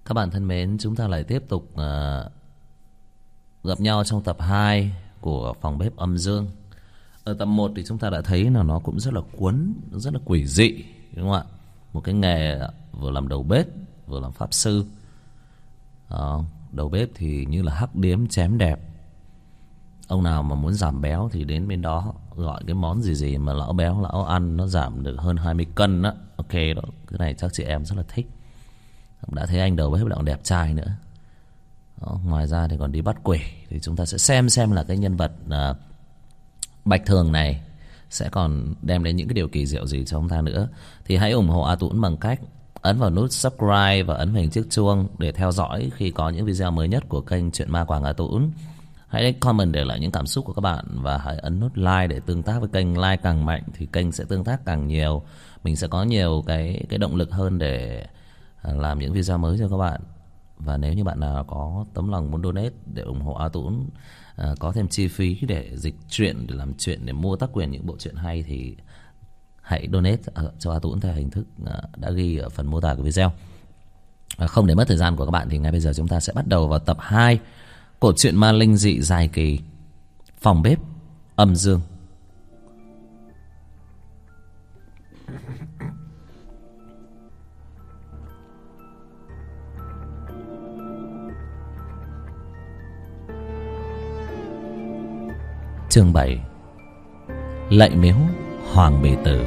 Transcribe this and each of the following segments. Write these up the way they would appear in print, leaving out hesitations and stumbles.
Các bạn thân mến, chúng ta lại tiếp tục gặp nhau trong tập 2 của Phòng Bếp Âm Dương. Ở tập 1 thì chúng ta đã thấy là nó cũng rất là cuốn, rất là quỷ dị, đúng không ạ? Một cái nghề vừa làm đầu bếp, vừa làm pháp sư. Đầu bếp thì như là hắc điếm chém đẹp. Ông nào mà muốn giảm béo thì đến bên đó gọi cái món gì mà lão béo lão ăn nó giảm được hơn 20 cân đó. Ok đó, cái này chắc chị em rất là thích. Đã thấy anh đầu bếp lại còn đẹp trai nữa đó. Ngoài ra thì còn đi bắt quỷ. Thì chúng ta sẽ xem là cái nhân vật Bạch Thường này sẽ còn đem đến những cái điều kỳ diệu gì cho chúng ta nữa. Thì hãy ủng hộ A Tũng bằng cách ấn vào nút subscribe và ấn vào hình chiếc chuông để theo dõi khi có những video mới nhất của kênh Chuyện Ma Quảng A Tũng. Hãy comment để lại những cảm xúc của các bạn và hãy ấn nút like để tương tác với kênh. Like càng mạnh thì kênh sẽ tương tác càng nhiều. Mình sẽ có nhiều cái động lực hơn để làm những video mới cho các bạn. Và nếu như bạn nào có tấm lòng muốn donate để ủng hộ A Tũng, có thêm chi phí để dịch truyện, để làm chuyện, để mua tác quyền những bộ truyện hay, thì hãy donate cho A Tũng theo hình thức đã ghi ở phần mô tả của video. Không để mất thời gian của các bạn thì ngay bây giờ chúng ta sẽ bắt đầu vào tập 2 của truyện ma linh dị dài kỳ Phòng Bếp Âm Dương. Chương 7. Lạy miếu Hoàng Bì Tử.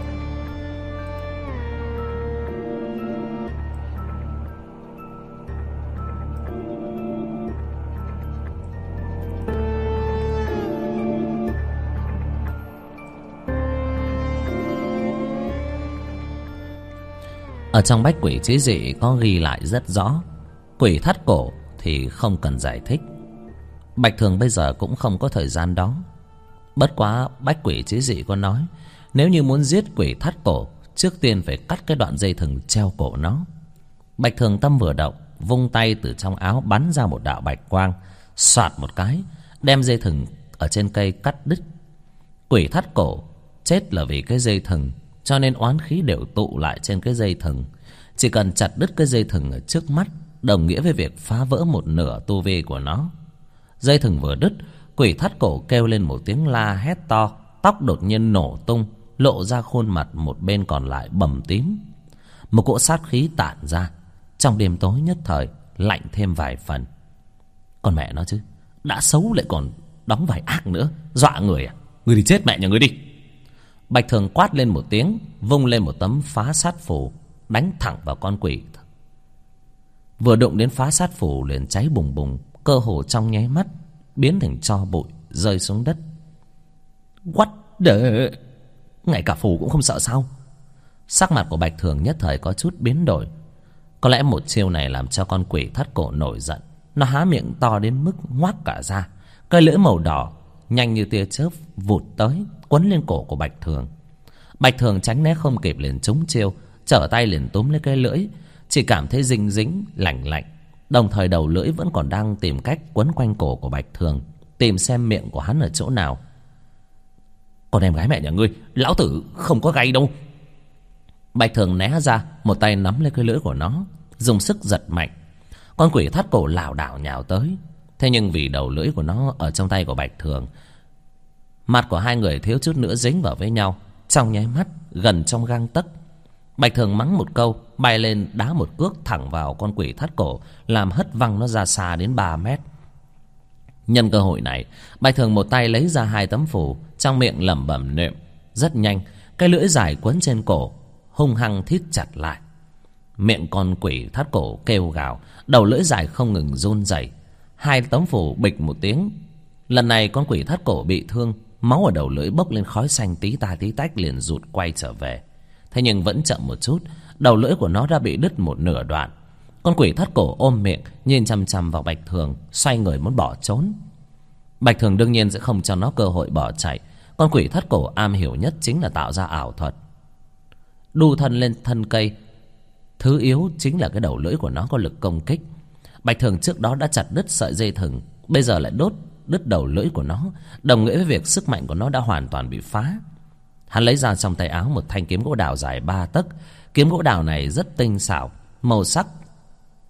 Ở trong bách quỷ chí dị có ghi lại rất rõ, quỷ thắt cổ thì không cần giải thích. Bạch Thường bây giờ cũng không có thời gian đó. Bất quá bách quỷ chí dị có nói, nếu như muốn giết quỷ thắt cổ, trước tiên phải cắt cái đoạn dây thừng treo cổ nó. Bạch Thường tâm vừa động, vung tay từ trong áo bắn ra một đạo bạch quang, xoạt một cái, đem dây thừng ở trên cây cắt đứt. Quỷ thắt cổ chết là vì cái dây thừng, cho nên oán khí đều tụ lại trên cái dây thừng. Chỉ cần chặt đứt cái dây thừng ở trước mắt, đồng nghĩa với việc phá vỡ một nửa tu vi của nó. Dây thừng vừa đứt, quỷ thắt cổ kêu lên một tiếng la hét to, tóc đột nhiên nổ tung, lộ ra khuôn mặt một bên còn lại bầm tím. Một cỗ sát khí tản ra, trong đêm tối nhất thời lạnh thêm vài phần. Con mẹ nó chứ, đã xấu lại còn đóng vài ác nữa, dọa người à? Người đi chết mẹ nhà người đi. Bạch Thường quát lên một tiếng, vung lên một tấm phá sát phù, đánh thẳng vào con quỷ. Vừa đụng đến phá sát phù liền cháy bùng bùng, cơ hồ trong nháy mắt biến thành tro bụi rơi xuống đất. What the... Ngay cả phù cũng không sợ sao? Sắc mặt của Bạch Thường nhất thời có chút biến đổi. Có lẽ một chiêu này làm cho con quỷ thắt cổ nổi giận. Nó há miệng to đến mức ngoác cả ra, cây lưỡi màu đỏ nhanh như tia chớp vụt tới, quấn lên cổ của Bạch Thường. Bạch Thường tránh né không kịp liền trúng chiêu, trở tay liền túm lấy cây lưỡi, chỉ cảm thấy dính dính lạnh lạnh. Đồng thời đầu lưỡi vẫn còn đang tìm cách quấn quanh cổ của Bạch Thường, tìm xem miệng của hắn ở chỗ nào. Con em gái mẹ nhà ngươi, lão tử không có gay đâu. Bạch Thường né ra, một tay nắm lấy cây lưỡi của nó, dùng sức giật mạnh. Con quỷ thắt cổ lảo đảo nhào tới. Thế nhưng vì đầu lưỡi của nó ở trong tay của Bạch Thường, mặt của hai người thiếu chút nữa dính vào với nhau, trong nháy mắt gần trong gang tấc. Bạch Thường mắng một câu, bay lên đá một cước thẳng vào con quỷ thắt cổ, làm hất văng nó ra xa đến 3 mét. Nhân cơ hội này, Bạch Thường một tay lấy ra 2 tấm phù, trong miệng lẩm bẩm niệm. Rất nhanh, cái lưỡi dài quấn trên cổ hung hăng thít chặt lại. Miệng con quỷ thắt cổ kêu gào, đầu lưỡi dài không ngừng run rẩy. 2 tấm phù bịch một tiếng. Lần này con quỷ thắt cổ bị thương, máu ở đầu lưỡi bốc lên khói xanh tí ta tí tách, liền rụt quay trở về. Thế nhưng vẫn chậm một chút, đầu lưỡi của nó đã bị đứt một nửa đoạn. Con quỷ thắt cổ ôm miệng, nhìn chằm chằm vào Bạch Thường, xoay người muốn bỏ trốn. Bạch Thường đương nhiên sẽ không cho nó cơ hội bỏ chạy. Con quỷ thắt cổ am hiểu nhất chính là tạo ra ảo thuật, đu thân lên thân cây. Thứ yếu chính là cái đầu lưỡi của nó có lực công kích. Bạch Thường trước đó đã chặt đứt sợi dây thừng, bây giờ lại đứt đầu lưỡi của nó, đồng nghĩa với việc sức mạnh của nó đã hoàn toàn bị phá. Hắn lấy ra trong tay áo một thanh kiếm gỗ đào dài 3 tấc. Kiếm gỗ đào này rất tinh xảo, màu sắc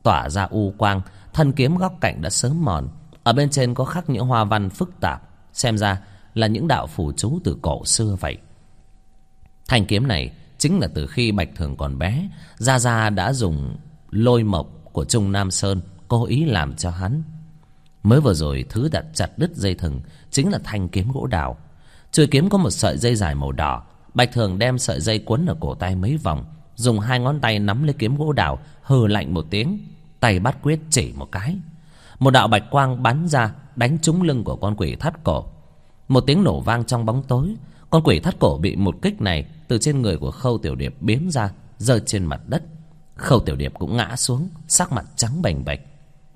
tỏa ra u quang. Thân kiếm góc cạnh đã sớm mòn, ở bên trên có khắc những hoa văn phức tạp, xem ra là những đạo phù chú từ cổ xưa vậy. Thanh kiếm này chính là từ khi Bạch Thường còn bé, Gia Gia đã dùng lôi mộc của Trung Nam Sơn cố ý làm cho hắn. Mới vừa rồi thứ đặt chặt đứt dây thừng chính là thanh kiếm gỗ đào. Chuôi kiếm có một sợi dây dài màu đỏ. Bạch Thường đem sợi dây quấn ở cổ tay mấy vòng, dùng hai ngón tay nắm lấy kiếm gỗ đào, hừ lạnh một tiếng, tay bắt quyết chỉ một cái. Một đạo bạch quang bắn ra, đánh trúng lưng của con quỷ thắt cổ. Một tiếng nổ vang trong bóng tối. Con quỷ thắt cổ bị một kích này từ trên người của Khâu Tiểu Điệp biến ra, rơi trên mặt đất. Khâu Tiểu Điệp cũng ngã xuống, sắc mặt trắng bềnh bệch.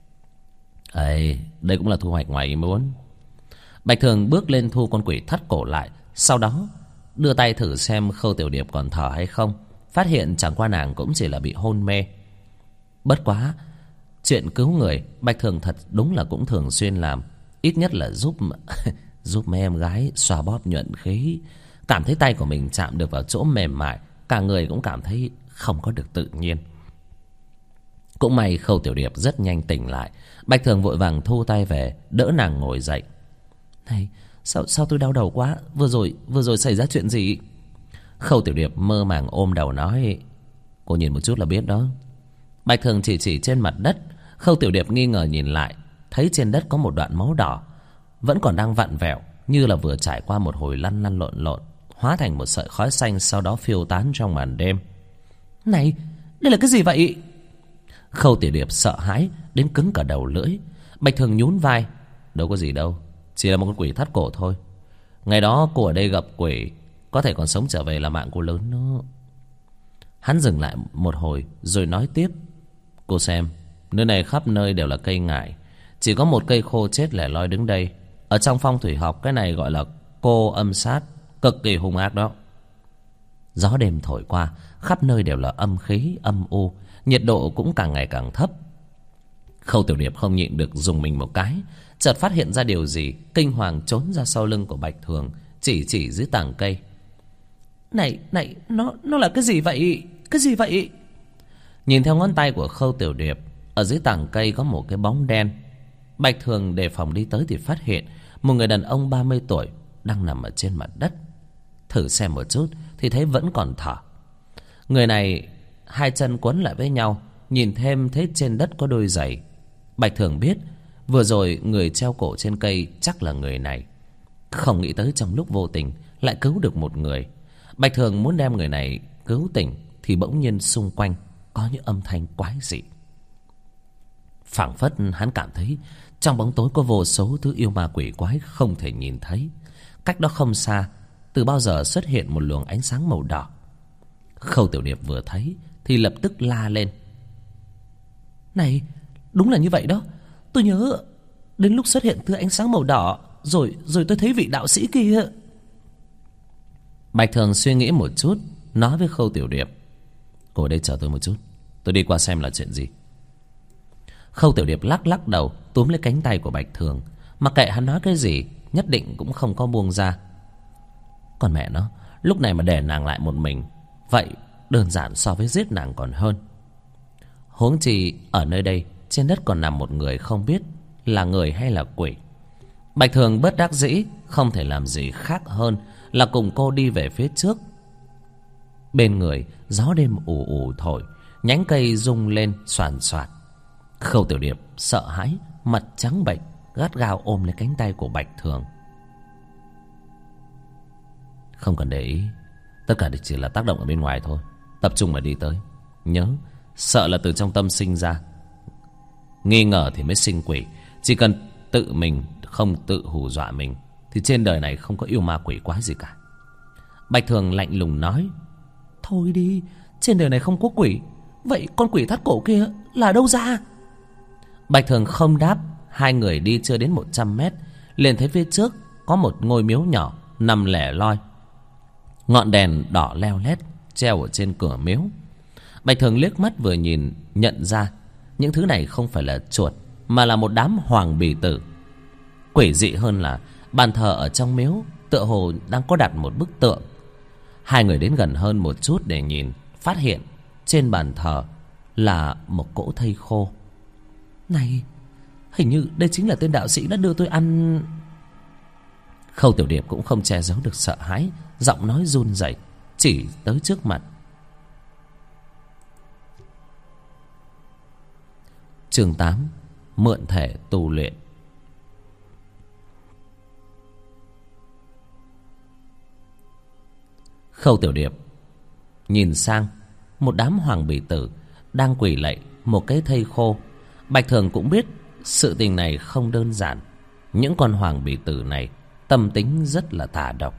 Ấy, đây cũng là thu hoạch ngoài ý muốn. Bạch Thường bước lên thu con quỷ thắt cổ lại, sau đó đưa tay thử xem Khâu Tiểu Điệp còn thở hay không. Phát hiện chẳng qua nàng cũng chỉ là bị hôn mê. Bất quá, chuyện cứu người Bạch Thường thật đúng là cũng thường xuyên làm. Ít nhất là giúp mấy em gái xoa bóp nhuận khí. Cảm thấy tay của mình chạm được vào chỗ mềm mại, cả người cũng cảm thấy không có được tự nhiên. Cũng may Khâu Tiểu Điệp rất nhanh tỉnh lại. Bạch Thường vội vàng thu tay về, đỡ nàng ngồi dậy. Này, sao tôi đau đầu quá? Vừa rồi xảy ra chuyện gì? Khâu Tiểu Điệp mơ màng ôm đầu nói, cô nhìn một chút là biết đó. Bạch Thường chỉ trên mặt đất. Khâu Tiểu Điệp nghi ngờ nhìn lại, thấy trên đất có một đoạn máu đỏ vẫn còn đang vặn vẹo, như là vừa trải qua một hồi lăn lộn, hóa thành một sợi khói xanh, sau đó phiêu tán trong màn đêm. Này, đây là cái gì vậy? Khâu Tiểu Điệp sợ hãi đến cứng cả đầu lưỡi. Bạch Thường nhún vai, đâu có gì đâu, chỉ là một con quỷ thắt cổ thôi. Ngày đó cô ở đây gặp quỷ, có thể còn sống trở về là mạng cô lớn đó. Hắn dừng lại một hồi rồi nói tiếp, cô xem, nơi này khắp nơi đều là cây ngải, chỉ có một cây khô chết lẻ loi đứng đây. Ở trong phong thủy học, cái này gọi là cô âm sát, cực kỳ hung ác đó. Gió đêm thổi qua, khắp nơi đều là âm khí, âm u, nhiệt độ cũng càng ngày càng thấp. Khâu Tiểu Điệp không nhịn được dùng mình một cái, chợt phát hiện ra điều gì, kinh hoàng trốn ra sau lưng của Bạch Thường, chỉ dưới tàng cây. Này, nó là cái gì vậy? Cái gì vậy? Nhìn theo ngón tay của Khâu Tiểu Điệp, ở dưới tàng cây có một cái bóng đen. Bạch Thường đề phòng đi tới thì phát hiện một người đàn ông 30 tuổi đang nằm ở trên mặt đất. Thử xem một chút thì thấy vẫn còn thở. Người này hai chân quấn lại với nhau, nhìn thêm thấy trên đất có đôi giày. Bạch Thường biết vừa rồi người treo cổ trên cây chắc là người này. Không nghĩ tới trong lúc vô tình lại cứu được một người. Bạch Thường muốn đem người này cứu tỉnh thì bỗng nhiên xung quanh có những âm thanh quái dị. Phảng phất hắn cảm thấy trong bóng tối có vô số thứ yêu ma quỷ quái không thể nhìn thấy. Cách đó không xa, từ bao giờ xuất hiện một luồng ánh sáng màu đỏ. Khâu Tiểu Điệp vừa thấy thì lập tức la lên. Này, đúng là như vậy đó. Tôi nhớ đến lúc xuất hiện thứ ánh sáng màu đỏ, rồi tôi thấy vị đạo sĩ kia. Bạch Thường suy nghĩ một chút, nói với Khâu Tiểu Điệp, cô ở đây chờ tôi một chút, tôi đi qua xem là chuyện gì. Khâu Tiểu Điệp lắc đầu, túm lấy cánh tay của Bạch Thường. Mặc kệ hắn nói cái gì, nhất định cũng không có buông ra. Còn mẹ nó, lúc này mà để nàng lại một mình, vậy đơn giản so với giết nàng còn hơn. Huống chi ở nơi đây trên đất còn nằm một người không biết là người hay là quỷ. Bạch Thường bất đắc dĩ không thể làm gì khác hơn là cùng cô đi về phía trước. Bên người gió đêm ù ù thổi, nhánh cây rung lên xoàn xoạt. Khâu Tiểu Điệp sợ hãi, mặt trắng bệch, gắt gao ôm lấy cánh tay của Bạch Thường. Không cần để ý, tất cả chỉ là tác động ở bên ngoài thôi. Tập trung mà đi tới. Nhớ, sợ là từ trong tâm sinh ra. Nghi ngờ thì mới sinh quỷ. Chỉ cần tự mình không tự hù dọa mình thì trên đời này không có yêu ma quỷ quái gì cả. Bạch Thường lạnh lùng nói, thôi đi, trên đời này không có quỷ, vậy con quỷ thắt cổ kia là đâu ra? Bạch Thường không đáp. Hai người đi chưa đến 100 mét liền thấy phía trước có một ngôi miếu nhỏ nằm lẻ loi. Ngọn đèn đỏ leo lét treo ở trên cửa miếu. Bạch Thường liếc mắt vừa nhìn, nhận ra những thứ này không phải là chuột, mà là một đám hoàng bì tử. Quỷ dị hơn là bàn thờ ở trong miếu tựa hồ đang có đặt một bức tượng. Hai người đến gần hơn một chút để nhìn, phát hiện trên bàn thờ là một cỗ thây khô. Này, hình như đây chính là tên đạo sĩ đã đưa tôi ăn. Khâu Tiểu Điệp cũng không che giấu được sợ hãi, giọng nói run rẩy chỉ tới trước mặt. Chương 8: Mượn thể tu luyện. Khâu Tiểu Điệp nhìn sang một đám hoàng bì tử đang quỳ lạy một cái thây khô. Bạch Thường cũng biết sự tình này không đơn giản. Những con hoàng bì tử này tâm tính rất là tà độc.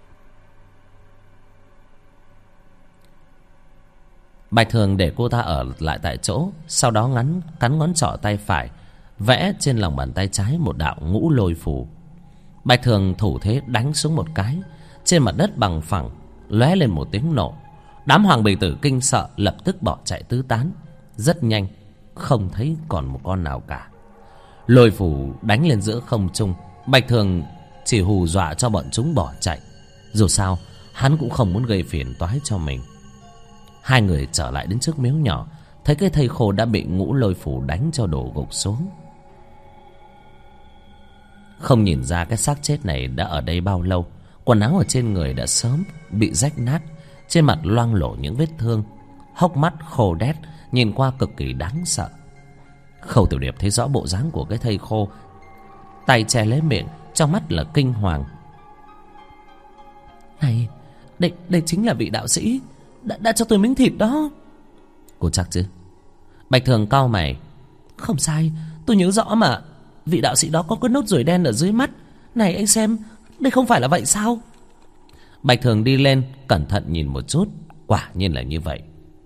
Bạch Thường để cô ta ở lại tại chỗ, sau đó cắn ngón trỏ tay phải, vẽ trên lòng bàn tay trái một đạo ngũ lôi phù. Bạch Thường thủ thế đánh xuống một cái, trên mặt đất bằng phẳng lóe lên một tiếng nổ. Đám hoàng bì tử kinh sợ lập tức bỏ chạy tứ tán. Rất nhanh không thấy còn một con nào cả. Lôi phù đánh lên giữa không trung, Bạch Thường chỉ hù dọa cho bọn chúng bỏ chạy. Dù sao hắn cũng không muốn gây phiền toái cho mình. Hai người trở lại đến trước miếu nhỏ, thấy cái thây khô đã bị ngũ lôi phù đánh cho đổ gục xuống. Không nhìn ra cái xác chết này đã ở đây bao lâu. Quần áo ở trên người đã sớm bị rách nát, trên mặt loang lổ những vết thương, hốc mắt khô đét, nhìn qua cực kỳ đáng sợ. Khâu Tiểu Điệp thấy rõ bộ dáng của cái thây khô, tay che lấy miệng, trong mắt là kinh hoàng. Này, đây chính là vị đạo sĩ đã cho tôi miếng thịt đó. Cô chắc chứ? Bạch Thường cau mày. Không sai, tôi nhớ rõ mà. Vị đạo sĩ đó có cái nốt ruồi đen ở dưới mắt. Này anh xem, đây không phải là vậy sao? Bạch Thường đi lên cẩn thận nhìn một chút, quả nhiên là như vậy.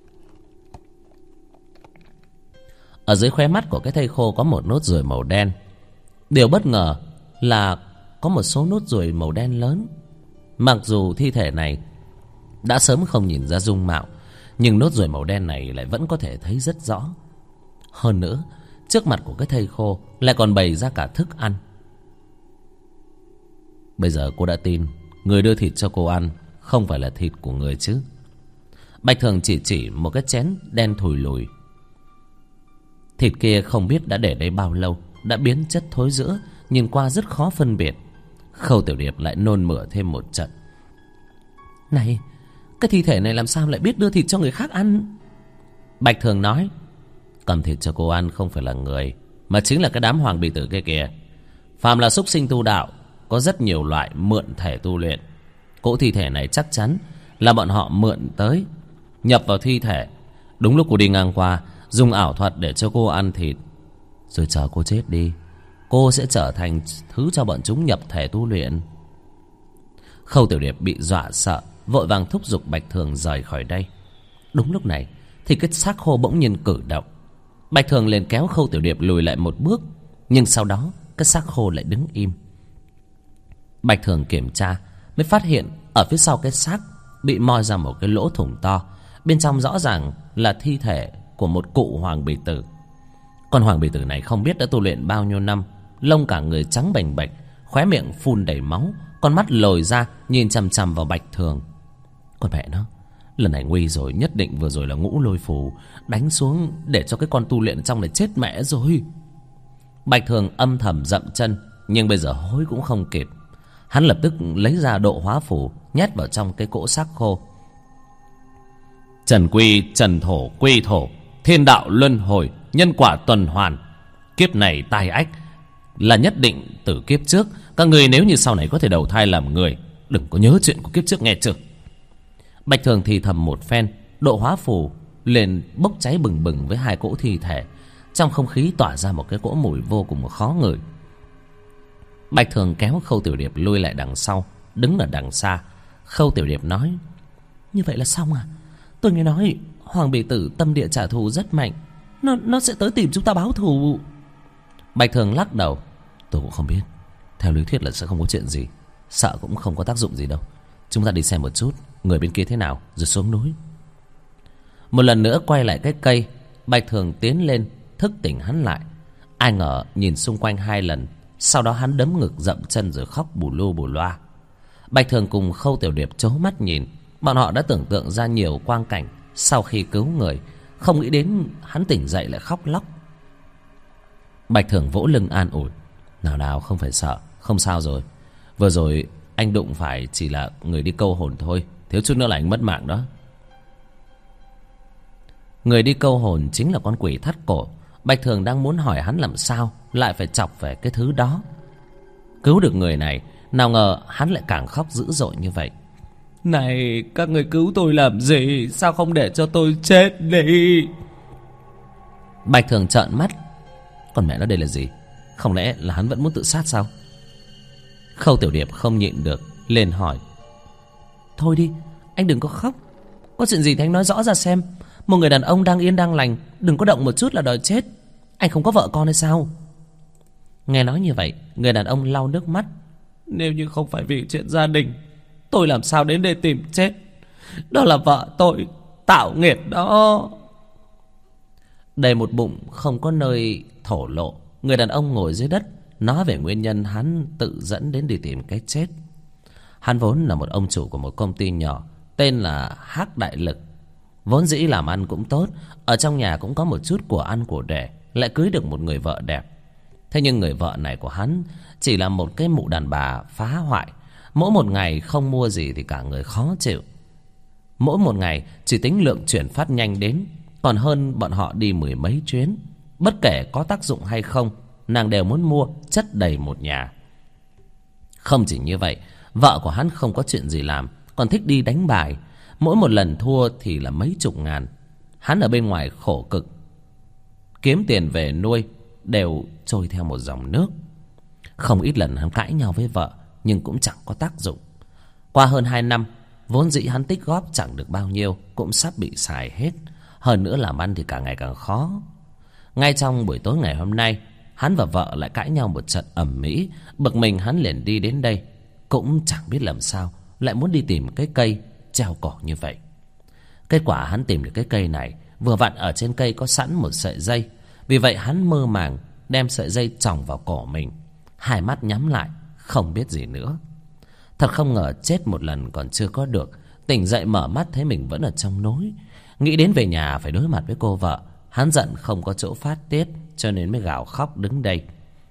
Ở dưới khóe mắt của cái thây khô có một nốt ruồi màu đen. Điều bất ngờ là có một số nốt ruồi màu đen lớn. Mặc dù thi thể này đã sớm không nhìn ra dung mạo, nhưng nốt ruồi màu đen này lại vẫn có thể thấy rất rõ. Hơn nữa, trước mặt của cái thây khô lại còn bày ra cả thức ăn. Bây giờ cô đã tin người đưa thịt cho cô ăn không phải là thịt của người chứ? Bạch Thường chỉ một cái chén đen thùi lùi. Thịt kia không biết đã để đây bao lâu, đã biến chất thối rữa, nhìn qua rất khó phân biệt. Khâu Tiểu Điệp lại nôn mửa thêm một trận. Này, cái thi thể này làm sao lại biết đưa thịt cho người khác ăn? Bạch Thường nói, cầm thịt cho cô ăn không phải là người, mà chính là cái đám hoàng bì tử kia kìa. Phàm là súc sinh tu đạo, có rất nhiều loại mượn thể tu luyện. Cỗ thi thể này chắc chắn là bọn họ mượn tới, nhập vào thi thể. Đúng lúc cô đi ngang qua, dùng ảo thuật để cho cô ăn thịt, rồi chờ cô chết đi, cô sẽ trở thành thứ cho bọn chúng nhập thể tu luyện. Khâu Tiểu Điệp bị dọa sợ, vội vàng thúc giục Bạch Thường rời khỏi đây. Đúng lúc này thì cái xác khô bỗng nhiên cử động. Bạch Thường liền kéo Khâu Tiểu Điệp lùi lại một bước, nhưng sau đó cái xác khô lại đứng im. Bạch Thường kiểm tra mới phát hiện ở phía sau cái xác bị moi ra một cái lỗ thủng to, bên trong rõ ràng là thi thể của một cụ hoàng bì tử. Con hoàng bì tử này không biết đã tu luyện bao nhiêu năm, lông cả người trắng bềnh bệch, khóe miệng phun đầy máu, con mắt lồi ra nhìn chằm chằm vào Bạch Thường. Con mẹ nó, lần này nguy rồi, nhất định vừa rồi là ngũ lôi phù đánh xuống để cho cái con tu luyện trong này chết mẹ rồi. Bạch Thường âm thầm dậm chân, nhưng bây giờ hối cũng không kịp. Hắn lập tức lấy ra độ hóa phù nhét vào trong cái cỗ xác khô. Trần quy trần thổ quy thổ, thiên đạo luân hồi, nhân quả tuần hoàn. Kiếp này tai ách là nhất định từ kiếp trước. Các người nếu như sau này có thể đầu thai làm người, đừng có nhớ chuyện của kiếp trước nghe chưa? Bạch Thường thì thầm một phen, độ hóa phù liền bốc cháy bừng bừng với hai cỗ thi thể. Trong không khí tỏa ra một cái cỗ mùi vô cùng khó ngửi. Bạch Thường kéo Khâu Tiểu Điệp lui lại đằng sau, đứng ở đằng xa. Khâu Tiểu Điệp nói, như vậy là xong à? Tôi nghe nói hoàng bì tử tâm địa trả thù rất mạnh, nó sẽ tới tìm chúng ta báo thù. Bạch Thường lắc đầu, tôi cũng không biết. Theo lý thuyết là sẽ không có chuyện gì, sợ cũng không có tác dụng gì đâu. Chúng ta đi xem một chút người bên kia thế nào rồi xuống núi. Một lần nữa quay lại cái cây, Bạch Thường tiến lên thức tỉnh hắn lại. Ai ngờ nhìn xung quanh hai lần, sau đó hắn đấm ngực dậm chân rồi khóc bù lu bù loa. Bạch Thường cùng Khâu Tiểu Điệp trố mắt nhìn. Bọn họ đã tưởng tượng ra nhiều quang cảnh sau khi cứu người, không nghĩ đến hắn tỉnh dậy lại khóc lóc. Bạch Thường vỗ lưng an ủi. Nào nào, không phải sợ, không sao rồi. Vừa rồi anh đụng phải chỉ là người đi câu hồn thôi, thiếu chút nữa là anh mất mạng đó. Người đi câu hồn chính là con quỷ thắt cổ. Bạch Thường đang muốn hỏi hắn làm sao lại phải chọc về cái thứ đó. Cứu được người này, nào ngờ hắn lại càng khóc dữ dội như vậy. Này, các người cứu tôi làm gì? Sao không để cho tôi chết đi? Bạch Thường trợn mắt. Còn mẹ nó, đây là gì? Không lẽ là hắn vẫn muốn tự sát sao? Khâu Tiểu Điệp không nhịn được lên hỏi. Thôi đi, anh đừng có khóc. Có chuyện gì thì anh nói rõ ra xem. Một người đàn ông đang yên đang lành, đừng có động một chút là đòi chết. Anh không có vợ con hay sao? Nghe nói như vậy, người đàn ông lau nước mắt. Nếu như không phải vì chuyện gia đình, tôi làm sao đến đây tìm chết? Đó là vợ tôi, tạo nghiệt đó. Đầy một bụng không có nơi thổ lộ, người đàn ông ngồi dưới đất nói về nguyên nhân hắn tự dẫn đến đi tìm cái chết. Hắn vốn là một ông chủ của một công ty nhỏ tên là Hắc Đại Lực. Vốn dĩ làm ăn cũng tốt, ở trong nhà cũng có một chút của ăn của để, lại cưới được một người vợ đẹp. Thế nhưng người vợ này của hắn chỉ là một cái mụ đàn bà phá hoại. Mỗi một ngày không mua gì thì cả người khó chịu. Mỗi một ngày chỉ tính lượng chuyển phát nhanh đến còn hơn bọn họ đi 10 mấy chuyến. Bất kể có tác dụng hay không, nàng đều muốn mua chất đầy một nhà. Không chỉ như vậy, vợ của hắn không có chuyện gì làm, còn thích đi đánh bài. Mỗi một lần thua thì là mấy chục ngàn. Hắn ở bên ngoài khổ cực, kiếm tiền về nuôi đều trôi theo một dòng nước. Không ít lần hắn cãi nhau với vợ, nhưng cũng chẳng có tác dụng. Qua hơn 2 năm, vốn dĩ hắn tích góp chẳng được bao nhiêu cũng sắp bị xài hết. Hơn nữa làm ăn thì càng ngày càng khó. Ngay trong buổi tối ngày hôm nay, hắn và vợ lại cãi nhau một trận ầm ĩ. Bực mình hắn liền đi đến đây, cũng chẳng biết làm sao lại muốn đi tìm cái cây treo cổ như vậy. Kết quả hắn tìm được cái cây này, vừa vặn ở trên cây có sẵn một sợi dây. Vì vậy hắn mơ màng đem sợi dây chòng vào cổ mình, hai mắt nhắm lại không biết gì nữa. Thật không ngờ chết một lần còn chưa có được, tỉnh dậy mở mắt thấy mình vẫn ở trong nối. Nghĩ đến về nhà phải đối mặt với cô vợ, hắn giận không có chỗ phát tiết, cho nên mới gào khóc đứng đây.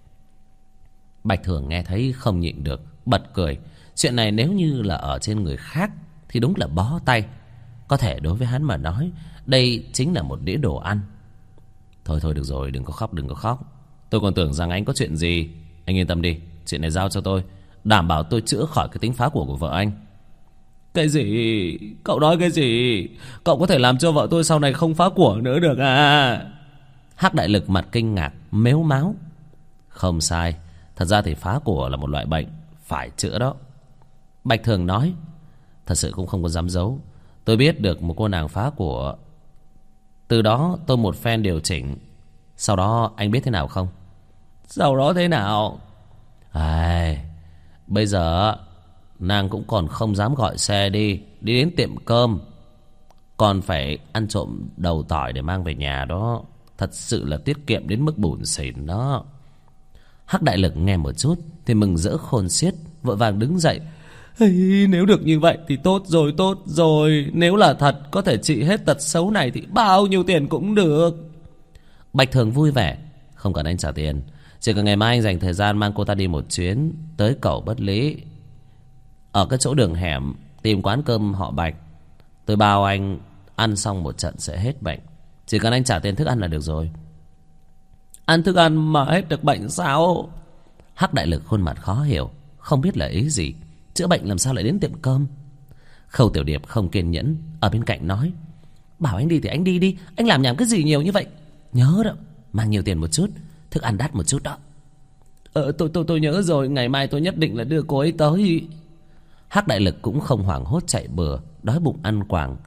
Bạch Thường nghe thấy không nhịn được, bật cười. Chuyện này nếu như là ở trên người khác thì đúng là bó tay. Có thể đối với hắn mà nói, đây chính là một đĩa đồ ăn. Thôi thôi được rồi, đừng có khóc, đừng có khóc. Tôi còn tưởng rằng anh có chuyện gì. Anh yên tâm đi, chuyện này giao cho tôi, đảm bảo tôi chữa khỏi cái tính phá của vợ anh. Cái gì? Cậu nói cái gì? Cậu có thể làm cho vợ tôi sau này không phá của nữa được à? Hắc Đại Lực mặt kinh ngạc, mếu máo. Không sai, thật ra thì phá của là một loại bệnh, phải chữa đó. Bạch Thường nói. Thật sự cũng không có dám giấu, tôi biết được một cô nàng phá của. Từ đó tôi một phen điều chỉnh. Sau đó anh biết thế nào không? Sau đó thế nào? Bây giờ nàng cũng còn không dám gọi xe đi đến tiệm cơm, còn phải ăn trộm đầu tỏi để mang về nhà đó. Thật sự là tiết kiệm đến mức bủn xỉn đó. Hắc Đại Lực nghe một chút thì mừng rỡ khôn xiết, vội vàng đứng dậy. Nếu được như vậy thì tốt rồi, tốt rồi. Nếu là thật có thể trị hết tật xấu này thì bao nhiêu tiền cũng được. Bạch Thường vui vẻ. Không cần anh trả tiền, chỉ cần ngày mai anh dành thời gian mang cô ta đi một chuyến tới cầu Bất Lý, ở cái chỗ đường hẻm tìm quán cơm họ Bạch. Tôi bao anh ăn xong một trận sẽ hết bệnh. Chỉ cần anh trả tiền thức ăn là được rồi. Ăn thức ăn mà hết được bệnh sao? Hắc Đại Lực khuôn mặt khó hiểu, không biết là ý gì. Chữa bệnh làm sao lại đến tiệm cơm? Khâu Tiểu Điệp không kiên nhẫn ở bên cạnh nói. Bảo anh đi thì anh đi đi, anh làm nhảm cái gì nhiều như vậy? Nhớ đó, mang nhiều tiền một chút, thức ăn đắt một chút đó. Tôi nhớ rồi, ngày mai tôi nhất định là đưa cô ấy tới. Hắc Đại Lực cũng không hoảng hốt chạy bừa, đói bụng ăn quảng.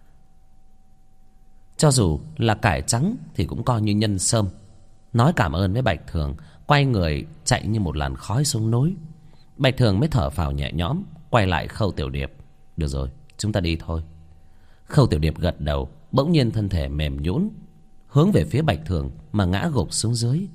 Cho dù là cải trắng thì cũng coi như nhân sâm. Nói cảm ơn với Bạch Thường, quay người chạy như một làn khói xuống núi. Bạch Thường mới thở phào nhẹ nhõm, quay lại Khâu Tiểu Điệp. Được rồi, chúng ta đi thôi. Khâu Tiểu Điệp gật đầu, bỗng nhiên thân thể mềm nhũn, hướng về phía Bạch Thường mà ngã gục xuống dưới.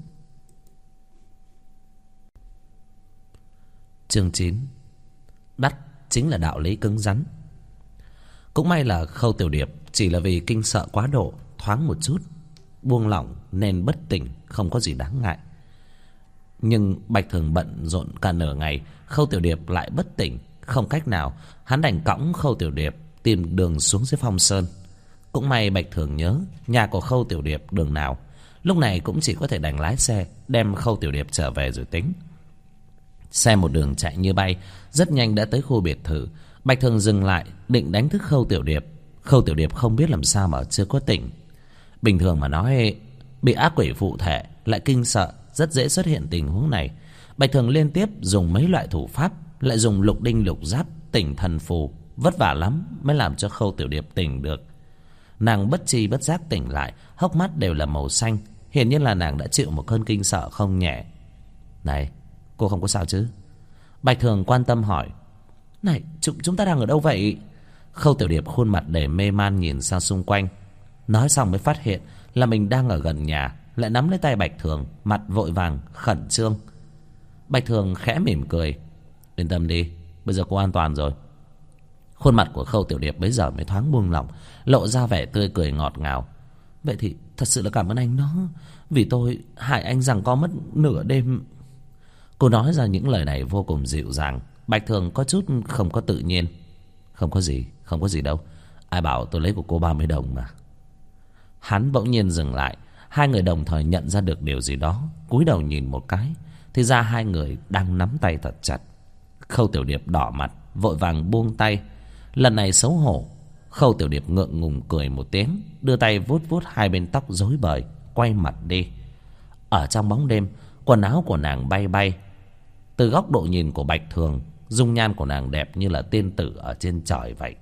Chương 9. Đắt chính là đạo lý cứng rắn. Cũng may là Khâu Tiểu Điệp chỉ là vì kinh sợ quá độ, thoáng một chút buông lỏng nên bất tỉnh, không có gì đáng ngại. Nhưng Bạch Thường bận rộn cả nửa ngày, Khâu Tiểu Điệp lại bất tỉnh. Không cách nào, hắn đành cõng Khâu Tiểu Điệp tìm đường xuống dưới Phong Sơn. Cũng may Bạch Thường nhớ nhà của Khâu Tiểu Điệp đường nào, lúc này cũng chỉ có thể đành lái xe đem Khâu Tiểu Điệp trở về rồi tính. Xe một đường chạy như bay, rất nhanh đã tới khu biệt thự. Bạch Thường dừng lại định đánh thức Khâu Tiểu Điệp. Khâu Tiểu Điệp không biết làm sao mà chưa có tỉnh. Bình thường mà nói, bị ác quỷ phụ thể lại kinh sợ, rất dễ xuất hiện tình huống này. Bạch Thường liên tiếp dùng mấy loại thủ pháp, lại dùng lục đinh lục giáp, tỉnh thần phù, vất vả lắm mới làm cho Khâu Tiểu Điệp tỉnh được. Nàng bất tri bất giác tỉnh lại, hốc mắt đều là màu xanh, hiển nhiên là nàng đã chịu một cơn kinh sợ không nhẹ. Này, cô không có sao chứ? Bạch Thường quan tâm hỏi. Này, chúng ta đang ở đâu vậy? Khâu Tiểu Điệp khuôn mặt đầy mê man nhìn sang xung quanh. Nói xong mới phát hiện là mình đang ở gần nhà, lại nắm lấy tay Bạch Thường, mặt vội vàng khẩn trương. Bạch Thường khẽ mỉm cười. Yên tâm đi, bây giờ cô an toàn rồi. Khuôn mặt của Khâu Tiểu Điệp bấy giờ mới thoáng buông lỏng, lộ ra vẻ tươi cười ngọt ngào. Vậy thì thật sự là cảm ơn anh đó, vì tôi hại anh giằng co mất nửa đêm. Cô nói ra những lời này vô cùng dịu dàng. Bạch Thường có chút không có tự nhiên. Không có gì đâu. Ai bảo tôi lấy của cô 30 đồng mà. Hắn bỗng nhiên dừng lại. Hai người đồng thời nhận ra được điều gì đó, cúi đầu nhìn một cái, thì ra hai người đang nắm tay thật chặt. Khâu Tiểu Điệp đỏ mặt, vội vàng buông tay. Lần này xấu hổ, Khâu Tiểu Điệp ngượng ngùng cười một tiếng, đưa tay vuốt vuốt hai bên tóc rối bời, quay mặt đi. Ở trong bóng đêm, quần áo của nàng bay bay. Từ góc độ nhìn của Bạch Thường, dung nhan của nàng đẹp như là tiên tử ở trên trời vậy.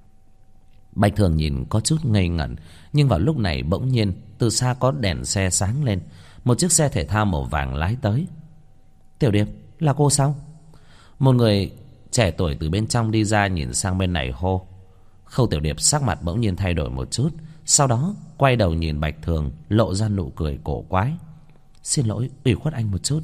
Bạch Thường nhìn có chút ngây ngẩn, nhưng vào lúc này bỗng nhiên từ xa có đèn xe sáng lên. Một chiếc xe thể thao màu vàng lái tới. Tiểu Điệp, là cô sao? Một người trẻ tuổi từ bên trong đi ra, nhìn sang bên này hô. Khâu Tiểu Điệp sắc mặt bỗng nhiên thay đổi một chút, sau đó quay đầu nhìn Bạch Thường, lộ ra nụ cười cổ quái. Xin lỗi, ủy khuất anh một chút.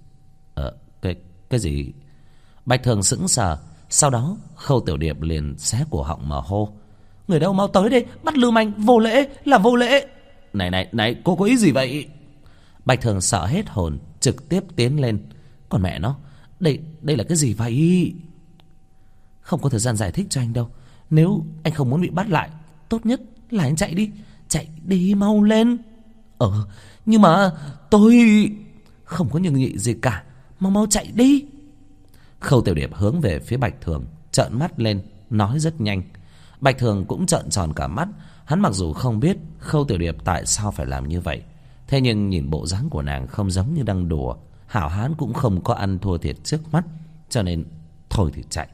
Cái gì? Bạch Thường sững sờ. Sau đó Khâu Tiểu Điệp liền xé cổ họng mà hô. Người đâu, mau tới đây, bắt lưu manh, vô lễ, là vô lễ. Này, cô có ý gì vậy? Bạch Thường sợ hết hồn, trực tiếp tiến lên. Còn mẹ nó, đây là cái gì vậy? Không có thời gian giải thích cho anh đâu. Nếu anh không muốn bị bắt lại, tốt nhất là anh chạy đi mau lên. Nhưng mà tôi không có nhường nhị gì cả, mau chạy đi. Khâu Tiểu Điệp hướng về phía Bạch Thường, trợn mắt lên, nói rất nhanh. Bạch Thường cũng trợn tròn cả mắt. Hắn mặc dù không biết Khâu Tiểu Điệp tại sao phải làm như vậy, thế nhưng nhìn bộ dáng của nàng không giống như đang đùa. Hảo hán cũng không có ăn thua thiệt trước mắt, cho nên thôi thì chạy.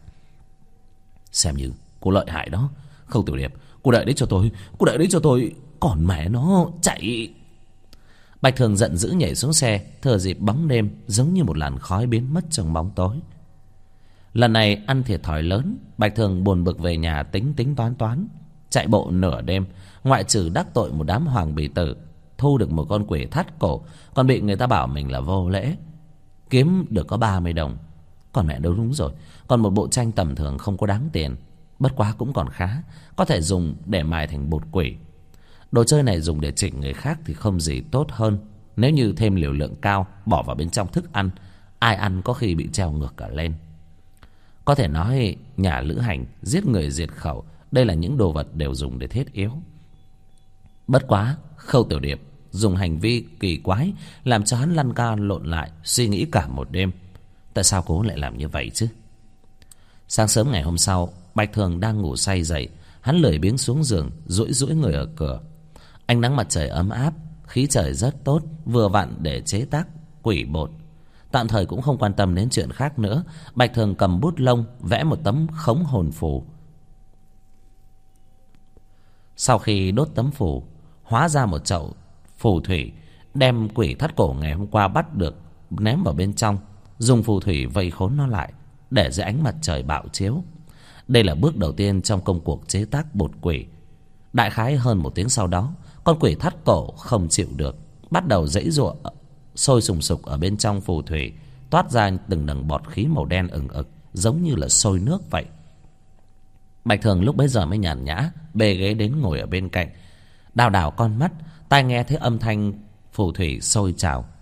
Xem như cô lợi hại đó. Khâu Tiểu Điệp, cô đợi đấy cho tôi. Còn mẹ nó, chạy. Bạch Thường giận dữ nhảy xuống xe, thừa dịp bóng đêm giống như một làn khói biến mất trong bóng tối. Lần này ăn thiệt thòi lớn. Bạch Thường buồn bực về nhà tính toán. Chạy bộ nửa đêm, ngoại trừ đắc tội một đám hoàng bì tử, thu được một con quỷ thắt cổ, còn bị người ta bảo mình là vô lễ, kiếm được có 30 đồng. Còn mẹ đâu, đúng rồi, còn một bộ tranh tầm thường không có đáng tiền, bất quá cũng còn khá, có thể dùng để mài thành bột quỷ. Đồ chơi này dùng để chỉnh người khác thì không gì tốt hơn. Nếu như thêm liều lượng cao bỏ vào bên trong thức ăn, ai ăn có khi bị treo ngược cả lên. Có thể nói nhà lữ hành, giết người diệt khẩu, đây là những đồ vật đều dùng để thiết yếu. Bất quá Khâu Tiểu Điệp dùng hành vi kỳ quái làm cho hắn lăn ca lộn lại, suy nghĩ cả một đêm. Tại sao cô lại làm như vậy chứ? Sáng sớm ngày hôm sau, Bạch Thường đang ngủ say dậy. Hắn lười biếng xuống giường, duỗi người ở cửa. Ánh nắng mặt trời ấm áp, khí trời rất tốt, vừa vặn để chế tác quỷ bột. Tạm thời cũng không quan tâm đến chuyện khác nữa. Bạch Thường cầm bút lông vẽ một tấm khống hồn phù. Sau khi đốt tấm phù, hóa ra một chậu phù thủy, đem quỷ thắt cổ ngày hôm qua bắt được ném vào bên trong, dùng phù thủy vây khốn nó lại, để dưới ánh mặt trời bạo chiếu. Đây là bước đầu tiên trong công cuộc chế tác bột quỷ. Đại khái hơn một tiếng sau đó, con quỷ thắt cổ không chịu được, bắt đầu giãy giụa, sôi sùng sục ở bên trong phù thủy, toát ra từng đầng bọt khí màu đen ửng ực, giống như là sôi nước vậy. Bạch Thường lúc bấy giờ mới nhàn nhã bê ghế đến ngồi ở bên cạnh, đào đào con mắt, tai nghe thấy âm thanh phù thủy sôi trào.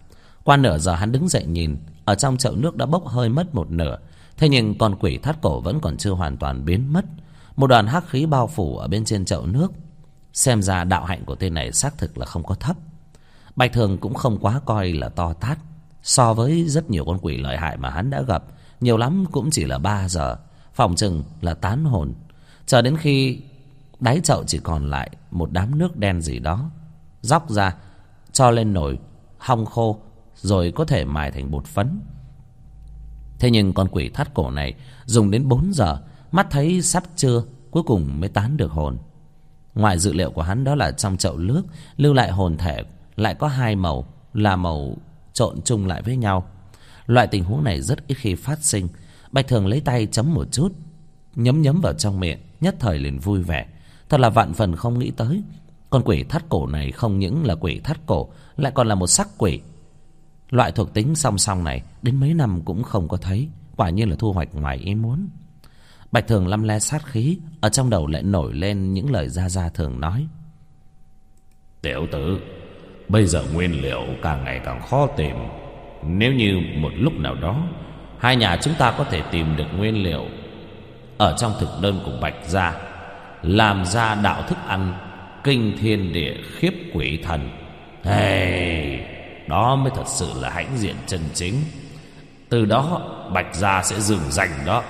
Qua nửa giờ hắn đứng dậy nhìn, ở trong chậu nước đã bốc hơi mất một nửa. Thế nhưng con quỷ thắt cổ vẫn còn chưa hoàn toàn biến mất. Một đoàn hắc khí bao phủ ở bên trên chậu nước. Xem ra đạo hạnh của tên này xác thực là không có thấp. Bạch Thường cũng không quá coi là to tát. So với rất nhiều con quỷ lợi hại mà hắn đã gặp, nhiều lắm cũng chỉ là 3 giờ, phòng chừng là tán hồn. Chờ đến khi đáy chậu chỉ còn lại một đám nước đen gì đó, róc ra, cho lên nồi, hong khô, rồi có thể mài thành bột phấn. Thế nhưng con quỷ thắt cổ này dùng đến 4 giờ, mắt thấy sắp trưa, cuối cùng mới tán được hồn. Ngoài dự liệu của hắn đó là trong chậu nước lưu lại hồn thể lại có 2 màu, là màu trộn chung lại với nhau. Loại tình huống này rất ít khi phát sinh. Bạch Thường lấy tay chấm một chút, nhấm vào trong miệng, nhất thời liền vui vẻ. Thật là vạn phần không nghĩ tới, con quỷ thắt cổ này không những là quỷ thắt cổ, lại còn là một sắc quỷ. Loại thuộc tính song song này đến mấy năm cũng không có thấy, quả nhiên là thu hoạch ngoài ý muốn. Bạch Thường lăm le sát khí, ở trong đầu lại nổi lên những lời Gia Gia thường nói. Tiểu tử, bây giờ nguyên liệu càng ngày càng khó tìm. Nếu như một lúc nào đó hai nhà chúng ta có thể tìm được nguyên liệu ở trong thực đơn của Bạch gia, làm ra đạo thức ăn kinh thiên địa khiếp quỷ thần, hey, đó mới thật sự là hãnh diện chân chính. Từ đó Bạch gia sẽ dừng danh đó.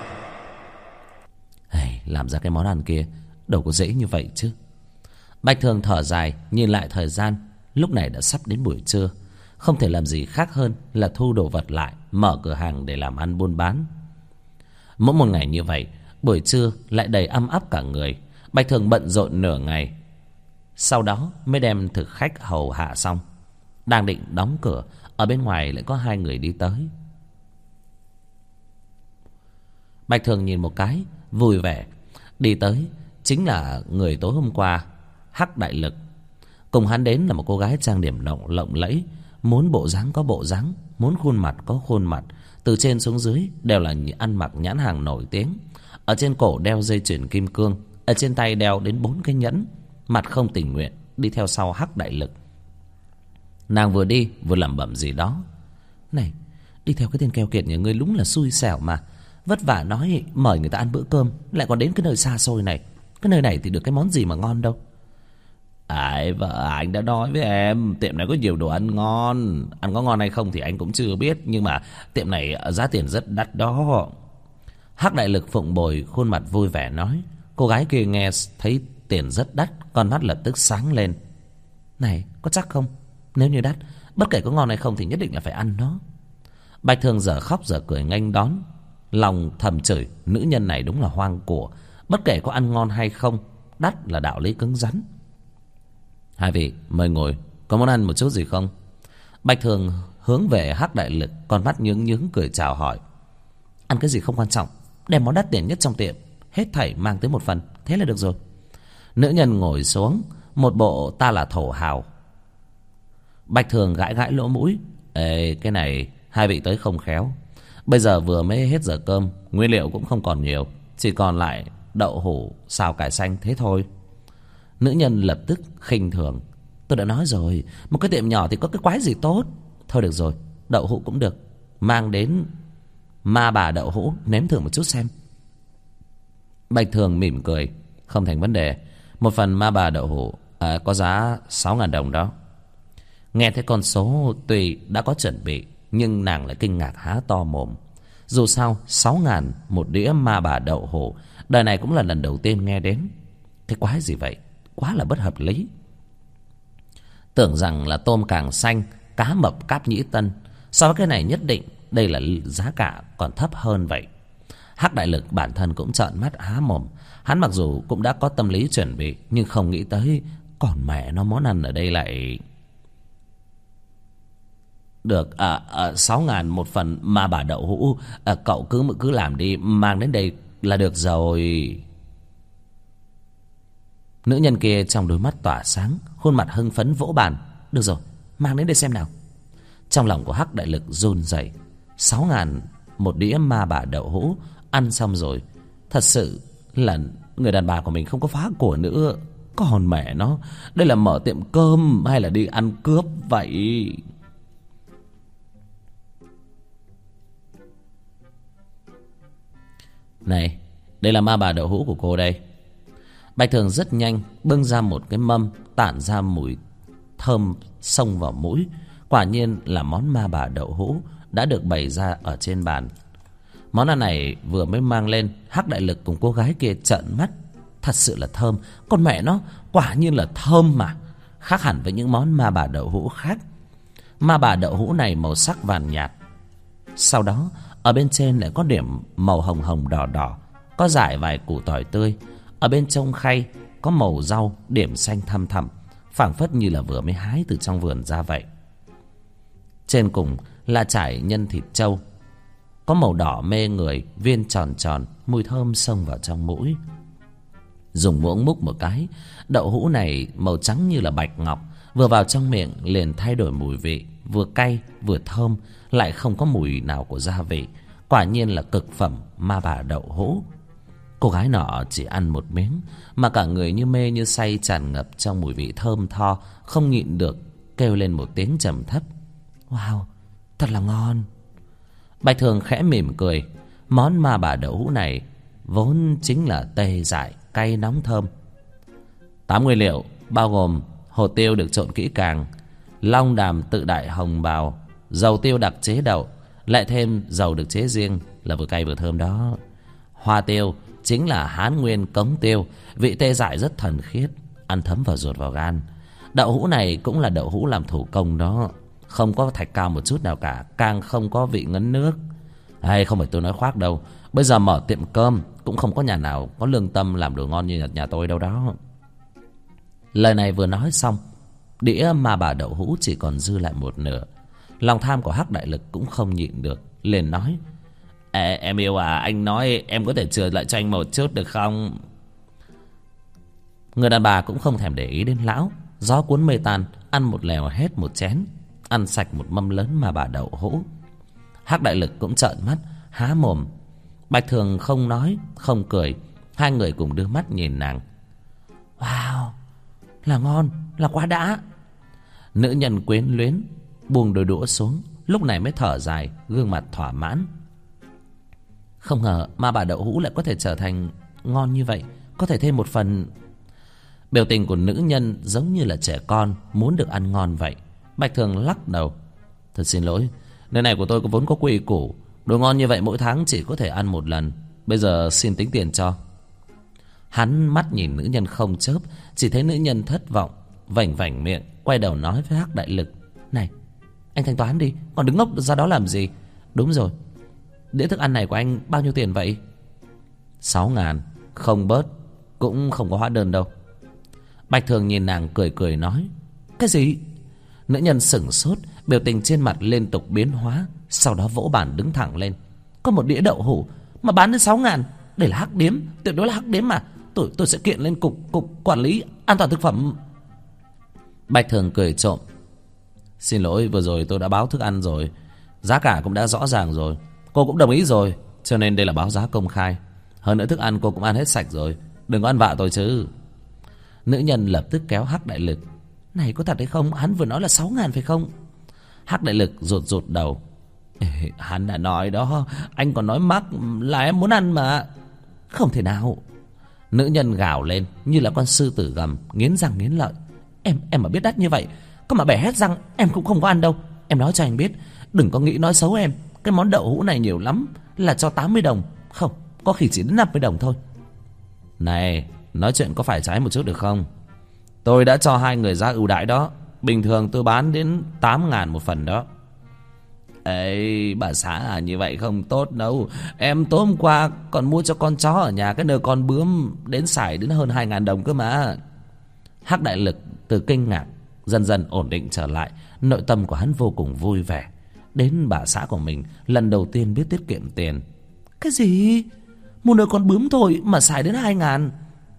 Hey, làm ra cái món ăn kia đâu có dễ như vậy chứ. Bạch Thường thở dài, nhìn lại thời gian, lúc này đã sắp đến buổi trưa. Không thể làm gì khác hơn là thu đồ vật lại, mở cửa hàng để làm ăn buôn bán. Mỗi một ngày như vậy, buổi trưa lại đầy âm áp cả người. Bạch Thường bận rộn nửa ngày, sau đó mới đem thực khách hầu hạ xong. Đang định đóng cửa, ở bên ngoài lại có 2 người đi tới. Bạch Thường nhìn một cái, vui vẻ. Đi tới chính là người tối hôm qua, Hắc Đại Lực. Cùng hắn đến là một cô gái trang điểm lộng lẫy, muốn bộ dáng có bộ dáng, muốn khuôn mặt có khuôn mặt. Từ trên xuống dưới đều là ăn mặc nhãn hàng nổi tiếng. Ở trên cổ đeo dây chuyền kim cương, ở trên tay đeo đến 4 cái nhẫn. Mặt không tình nguyện đi theo sau Hắc Đại Lực. Nàng vừa đi vừa lẩm bẩm gì đó. Này, đi theo cái tên keo kiệt nhà ngươi đúng là xui xẻo mà. Vất vả nói mời người ta ăn bữa cơm, lại còn đến cái nơi xa xôi này. Cái nơi này thì được cái món gì mà ngon đâu. Ai vợ, anh đã nói với em tiệm này có nhiều đồ ăn ngon. Ăn có ngon hay không thì anh cũng chưa biết, nhưng mà tiệm này giá tiền rất đắt đó. Hắc Đại Lực phụng bồi, khuôn mặt vui vẻ nói. Cô gái kia nghe thấy tiền rất đắt, con mắt lập tức sáng lên. Này, có chắc không? Nếu như đắt, bất kể có ngon hay không thì nhất định là phải ăn nó. Bạch Thường dở khóc dở cười nghênh đón, lòng thầm chửi nữ nhân này đúng là hoang của. Bất kể có ăn ngon hay không, đắt là đạo lý cứng rắn. Hai vị mời ngồi, có muốn ăn một chút gì không? Bạch Thường hướng về Hắc Đại Lực, con mắt nhướng nhướng cười chào hỏi. Ăn cái gì không quan trọng, đem món đắt tiền nhất trong tiệm, hết thảy mang tới một phần, thế là được rồi. Nữ nhân ngồi xuống, một bộ ta là thổ hào. Bạch Thường gãi gãi lỗ mũi. Ê, cái này hai vị tới không khéo. Bây giờ vừa mới hết giờ cơm, nguyên liệu cũng không còn nhiều, chỉ còn lại đậu hũ xào cải xanh thế thôi. Nữ nhân lập tức khinh thường. Tôi đã nói rồi, một cái tiệm nhỏ thì có cái quái gì tốt. Thôi được rồi, đậu hũ cũng được, mang đến ma bà đậu hũ nếm thử một chút xem. Bạch Thường mỉm cười. Không thành vấn đề. Một phần ma bà đậu hũ có giá 6.000 đồng đó. Nghe thấy con số tuy đã có chuẩn bị, nhưng nàng lại kinh ngạc há to mồm. Dù sao 6.000 một đĩa ma bà đậu hũ, đời này cũng là lần đầu tiên nghe đến. Cái quái gì vậy, quá là bất hợp lý. Tưởng rằng là tôm càng xanh, cá mập cáp nhĩ tân. So với cái này nhất định đây là giá cả còn thấp hơn vậy. Hắc Đại Lực bản thân cũng trợn mắt há mồm. Hắn mặc dù cũng đã có tâm lý chuẩn bị, nhưng không nghĩ tới còn mẹ nó món ăn ở đây lại được 6.000 một phần ma bà đậu hũ. Cậu cứ làm đi, mang đến đây là được rồi. Nữ nhân kia trong đôi mắt tỏa sáng, khuôn mặt hưng phấn vỗ bàn. Được rồi, mang đến đây xem nào. Trong lòng của Hắc Đại Lực run rẩy. 6.000 một đĩa ma bà đậu hũ, ăn xong rồi thật sự là người đàn bà của mình không có phá của nữa. Còn mẹ nó, đây là mở tiệm cơm hay là đi ăn cướp vậy? Này, đây là ma bà đậu hũ của cô đây. Bạch Thường rất nhanh bưng ra một cái mâm tản ra mùi thơm xông vào mũi. Quả nhiên là món ma bà đậu hũ đã được bày ra ở trên bàn. Món ăn này vừa mới mang lên, Hắc Đại Lực cùng cô gái kia trợn mắt. Thật sự là thơm. Con mẹ nó, quả nhiên là thơm mà. Khác hẳn với những món ma bà đậu hũ khác. Ma bà đậu hũ này màu sắc vàng nhạt. Sau đó ở bên trên lại có điểm màu hồng hồng đỏ đỏ, có rải vài củ tỏi tươi. Ở bên trong khay có màu rau điểm xanh thăm thẳm, phảng phất như là vừa mới hái từ trong vườn ra vậy. Trên cùng là trải nhân thịt trâu, có màu đỏ mê người, viên tròn tròn, mùi thơm xông vào trong mũi. Dùng muỗng múc một cái, đậu hũ này màu trắng như là bạch ngọc, vừa vào trong miệng liền thay đổi mùi vị, vừa cay vừa thơm, lại không có mùi nào của gia vị. Quả nhiên là cực phẩm ma bà đậu hũ. Cô gái nọ chỉ ăn một miếng mà cả người như mê như say, tràn ngập trong mùi vị thơm tho, không nhịn được kêu lên một tiếng trầm thấp: Wow, thật là ngon. Bạch Thường khẽ mỉm cười. Món ma bà đậu hũ này vốn chính là tê dại, cay nóng thơm. 8 nguyên liệu bao gồm hồ tiêu được trộn kỹ càng, long đàm tự đại hồng bào, dầu tiêu đặc chế đậu, lại thêm dầu được chế riêng là vừa cay vừa thơm đó. Hoa tiêu chính là Hán nguyên cống tiêu, vị tê dại rất thuần khiết, ăn thấm vào ruột vào gan. Đậu hũ này cũng là đậu hũ làm thủ công đó, không có thạch cao một chút nào cả, càng không có vị ngấn nước. Hay không phải tôi nói khoác đâu, bây giờ mở tiệm cơm cũng không có nhà nào có lương tâm làm đồ ngon như nhà tôi đâu đó. Lời này vừa nói xong, đĩa ma bà đậu hũ chỉ còn dư lại một nửa. Lòng tham của Hắc Đại Lực cũng không nhịn được, liền nói: Em yêu à, anh nói em có thể chừa lại cho anh một chút được không? Người đàn bà cũng không thèm để ý đến lão. Gió cuốn mây tan, ăn một lèo hết một chén, ăn sạch một mâm lớn ma bà đậu hũ. Hắc Đại Lực cũng trợn mắt há mồm. Bạch Thường không nói không cười, hai người cùng đưa mắt nhìn nàng. Wow, là ngon, là quá đã. Nữ nhân quyến luyến buông đôi đũa xuống, lúc này mới thở dài, gương mặt thỏa mãn. Không ngờ ma bà đậu hũ lại có thể trở thành ngon như vậy, có thể thêm một phần. Biểu tình của nữ nhân giống như là trẻ con muốn được ăn ngon vậy. Bạch Thường lắc đầu: Thật xin lỗi, nơi này của tôi vốn có quy củ, đồ ngon như vậy mỗi tháng chỉ có thể ăn một lần. Bây giờ xin tính tiền cho. Hắn mắt nhìn nữ nhân không chớp, chỉ thấy nữ nhân thất vọng, vảnh vảnh miệng, quay đầu nói với Hắc Đại Lực: Này, anh thanh toán đi, còn đứng ngốc ra đó làm gì? Đúng rồi, đĩa thức ăn này của anh bao nhiêu tiền vậy? 6.000, không bớt, cũng không có hóa đơn đâu. Bạch Thường nhìn nàng cười cười nói: Cái gì? Nữ nhân sửng sốt, biểu tình trên mặt liên tục biến hóa, sau đó vỗ bàn đứng thẳng lên. Có một đĩa đậu hũ mà bán đến 6.000, đây là hắc điếm, tuyệt đối là hắc điếm mà. Tôi sẽ kiện lên cục quản lý an toàn thực phẩm. Bạch Thường cười trộm: Xin lỗi, vừa rồi tôi đã báo thức ăn rồi, giá cả cũng đã rõ ràng rồi, cô cũng đồng ý rồi, cho nên đây là báo giá công khai. Hơn nữa thức ăn cô cũng ăn hết sạch rồi, đừng có ăn vạ tôi chứ. Nữ nhân lập tức kéo Hắc Đại Lực: Này, có thật hay không? Hắn vừa nói là 6.000 phải không? Hắc Đại Lực rụt đầu: Hắn đã nói đó, anh còn nói mắc là em muốn ăn mà. Không thể nào. Nữ nhân gào lên như là con sư tử gầm, nghiến răng nghiến lợi: Em mà biết đắt như vậy, có mà bẻ hết răng em cũng không có ăn đâu. Em nói cho anh biết, đừng có nghĩ nói xấu em. Cái món đậu hũ này nhiều lắm là cho 80 đồng, không, có khi chỉ đến 50 đồng thôi. Này, nói chuyện có phải trái một chút được không? Tôi đã cho hai người giá ưu đãi đó, bình thường tôi bán đến 8.000 một phần đó. Ê, bà xã à, như vậy không tốt đâu. Em tối hôm qua còn mua cho con chó ở nhà cái nồi con bướm đến xài đến hơn 2.000 đồng cơ mà. Hắc Đại Lực từ kinh ngạc dần dần ổn định trở lại, nội tâm của hắn vô cùng vui vẻ. Đến bà xã của mình lần đầu tiên biết tiết kiệm tiền. Cái gì? Mua nồi con bướm thôi mà xài đến 2.000?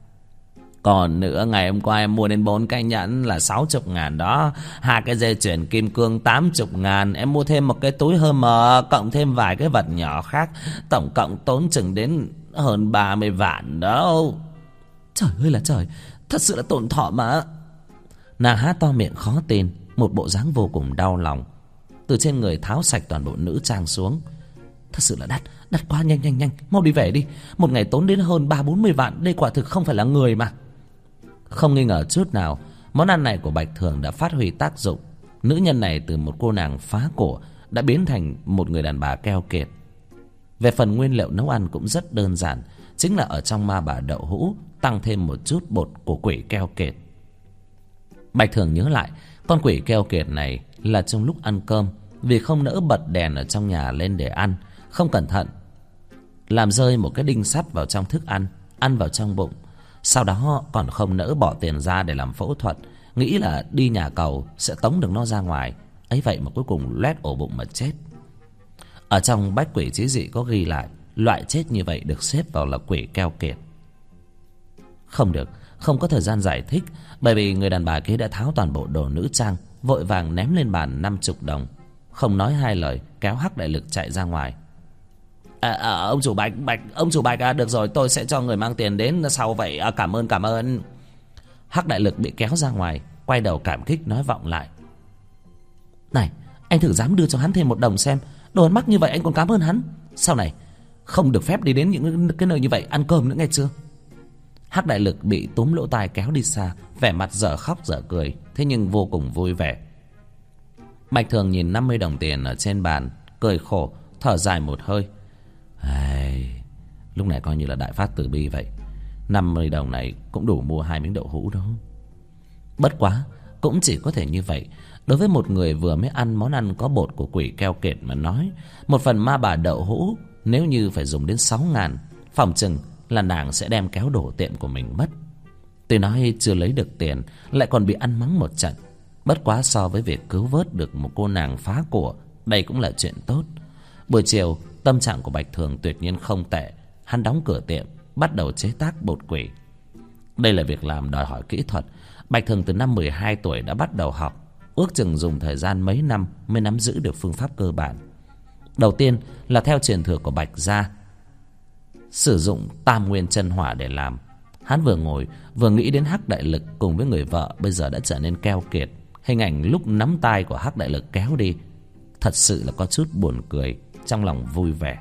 Còn nữa, ngày hôm qua em mua đến 4 cái nhẫn là 60.000 đó, 2 cái dây chuyền kim cương 80.000, em mua thêm một cái túi Hermes cộng thêm vài cái vật nhỏ khác, tổng cộng tốn chừng đến hơn 30 vạn đó. Trời ơi là trời, thật sự là tổn thọ mà. Nàng há to miệng khó tin, một bộ dáng vô cùng đau lòng. Từ trên người tháo sạch toàn bộ nữ trang xuống. Thật sự là đắt, đắt quá. Nhanh nhanh nhanh, mau đi về đi. Một ngày tốn đến hơn 30-40 vạn. Đây quả thực không phải là người mà. Không nghi ngờ chút nào, món ăn này của Bạch Thường đã phát huy tác dụng. Nữ nhân này từ một cô nàng phá cổ đã biến thành một người đàn bà keo kiệt. Về phần nguyên liệu nấu ăn cũng rất đơn giản, chính là ở trong ma bà đậu hũ tăng thêm một chút bột của quỷ keo kiệt. Bạch Thường nhớ lại, con quỷ keo kiệt này là trong lúc ăn cơm, vì không nỡ bật đèn ở trong nhà lên để ăn, không cẩn thận làm rơi một cái đinh sắt vào trong thức ăn, ăn vào trong bụng. Sau đó còn không nỡ bỏ tiền ra để làm phẫu thuật, nghĩ là đi nhà cầu sẽ tống được nó ra ngoài. Ấy vậy mà cuối cùng loét ổ bụng mà chết. Ở trong bách quỷ chí dị có ghi lại, loại chết như vậy được xếp vào là quỷ keo kiệt. Không được, không có thời gian giải thích, bởi vì người đàn bà kia đã tháo toàn bộ đồ nữ trang, vội vàng ném lên bàn 50 đồng, không nói hai lời kéo Hắc Đại Lực chạy ra ngoài. Ông chủ Bạch, ông chủ Bạch được rồi, tôi sẽ cho người mang tiền đến sau vậy. Cảm ơn. Hắc Đại Lực bị kéo ra ngoài, quay đầu cảm kích nói vọng lại: Này, anh thử dám đưa cho hắn thêm 1 đồng xem. Đồ ăn mắc như vậy anh còn cảm ơn hắn. Sau này không được phép đi đến những cái nơi như vậy ăn cơm nữa, nghe chưa? Hắc Đại Lực bị túm lỗ tai kéo đi xa, vẻ mặt dở khóc dở cười, thế nhưng vô cùng vui vẻ. Bạch Thường nhìn 50 đồng tiền ở trên bàn, cười khổ, thở dài một hơi. Lúc này coi như là đại phát từ bi vậy. 50 đồng này cũng đủ mua 2 miếng đậu hũ đó. Bất quá cũng chỉ có thể như vậy. Đối với một người vừa mới ăn món ăn có bột của quỷ keo kiệt mà nói, một phần ma bà đậu hũ nếu như phải dùng đến 6.000, phòng chừng là nàng sẽ đem kéo đổ tiệm của mình mất. Tuy nói chưa lấy được tiền, lại còn bị ăn mắng một trận. Bất quá so với việc cứu vớt được một cô nàng phá của, đây cũng là chuyện tốt. Buổi chiều, tâm trạng của Bạch Thường tuyệt nhiên không tệ. Hắn đóng cửa tiệm, bắt đầu chế tác bột quỷ. Đây là việc làm đòi hỏi kỹ thuật. Bạch Thường từ năm 12 tuổi đã bắt đầu học, ước chừng dùng thời gian mấy năm mới nắm giữ được phương pháp cơ bản. Đầu tiên là theo truyền thừa của Bạch gia, sử dụng tam nguyên chân hỏa để làm. Hắn vừa ngồi vừa nghĩ đến Hắc Đại Lực cùng với người vợ bây giờ đã trở nên keo kiệt. Hình ảnh lúc nắm tay của Hắc Đại Lực kéo đi, thật sự là có chút buồn cười, trong lòng vui vẻ.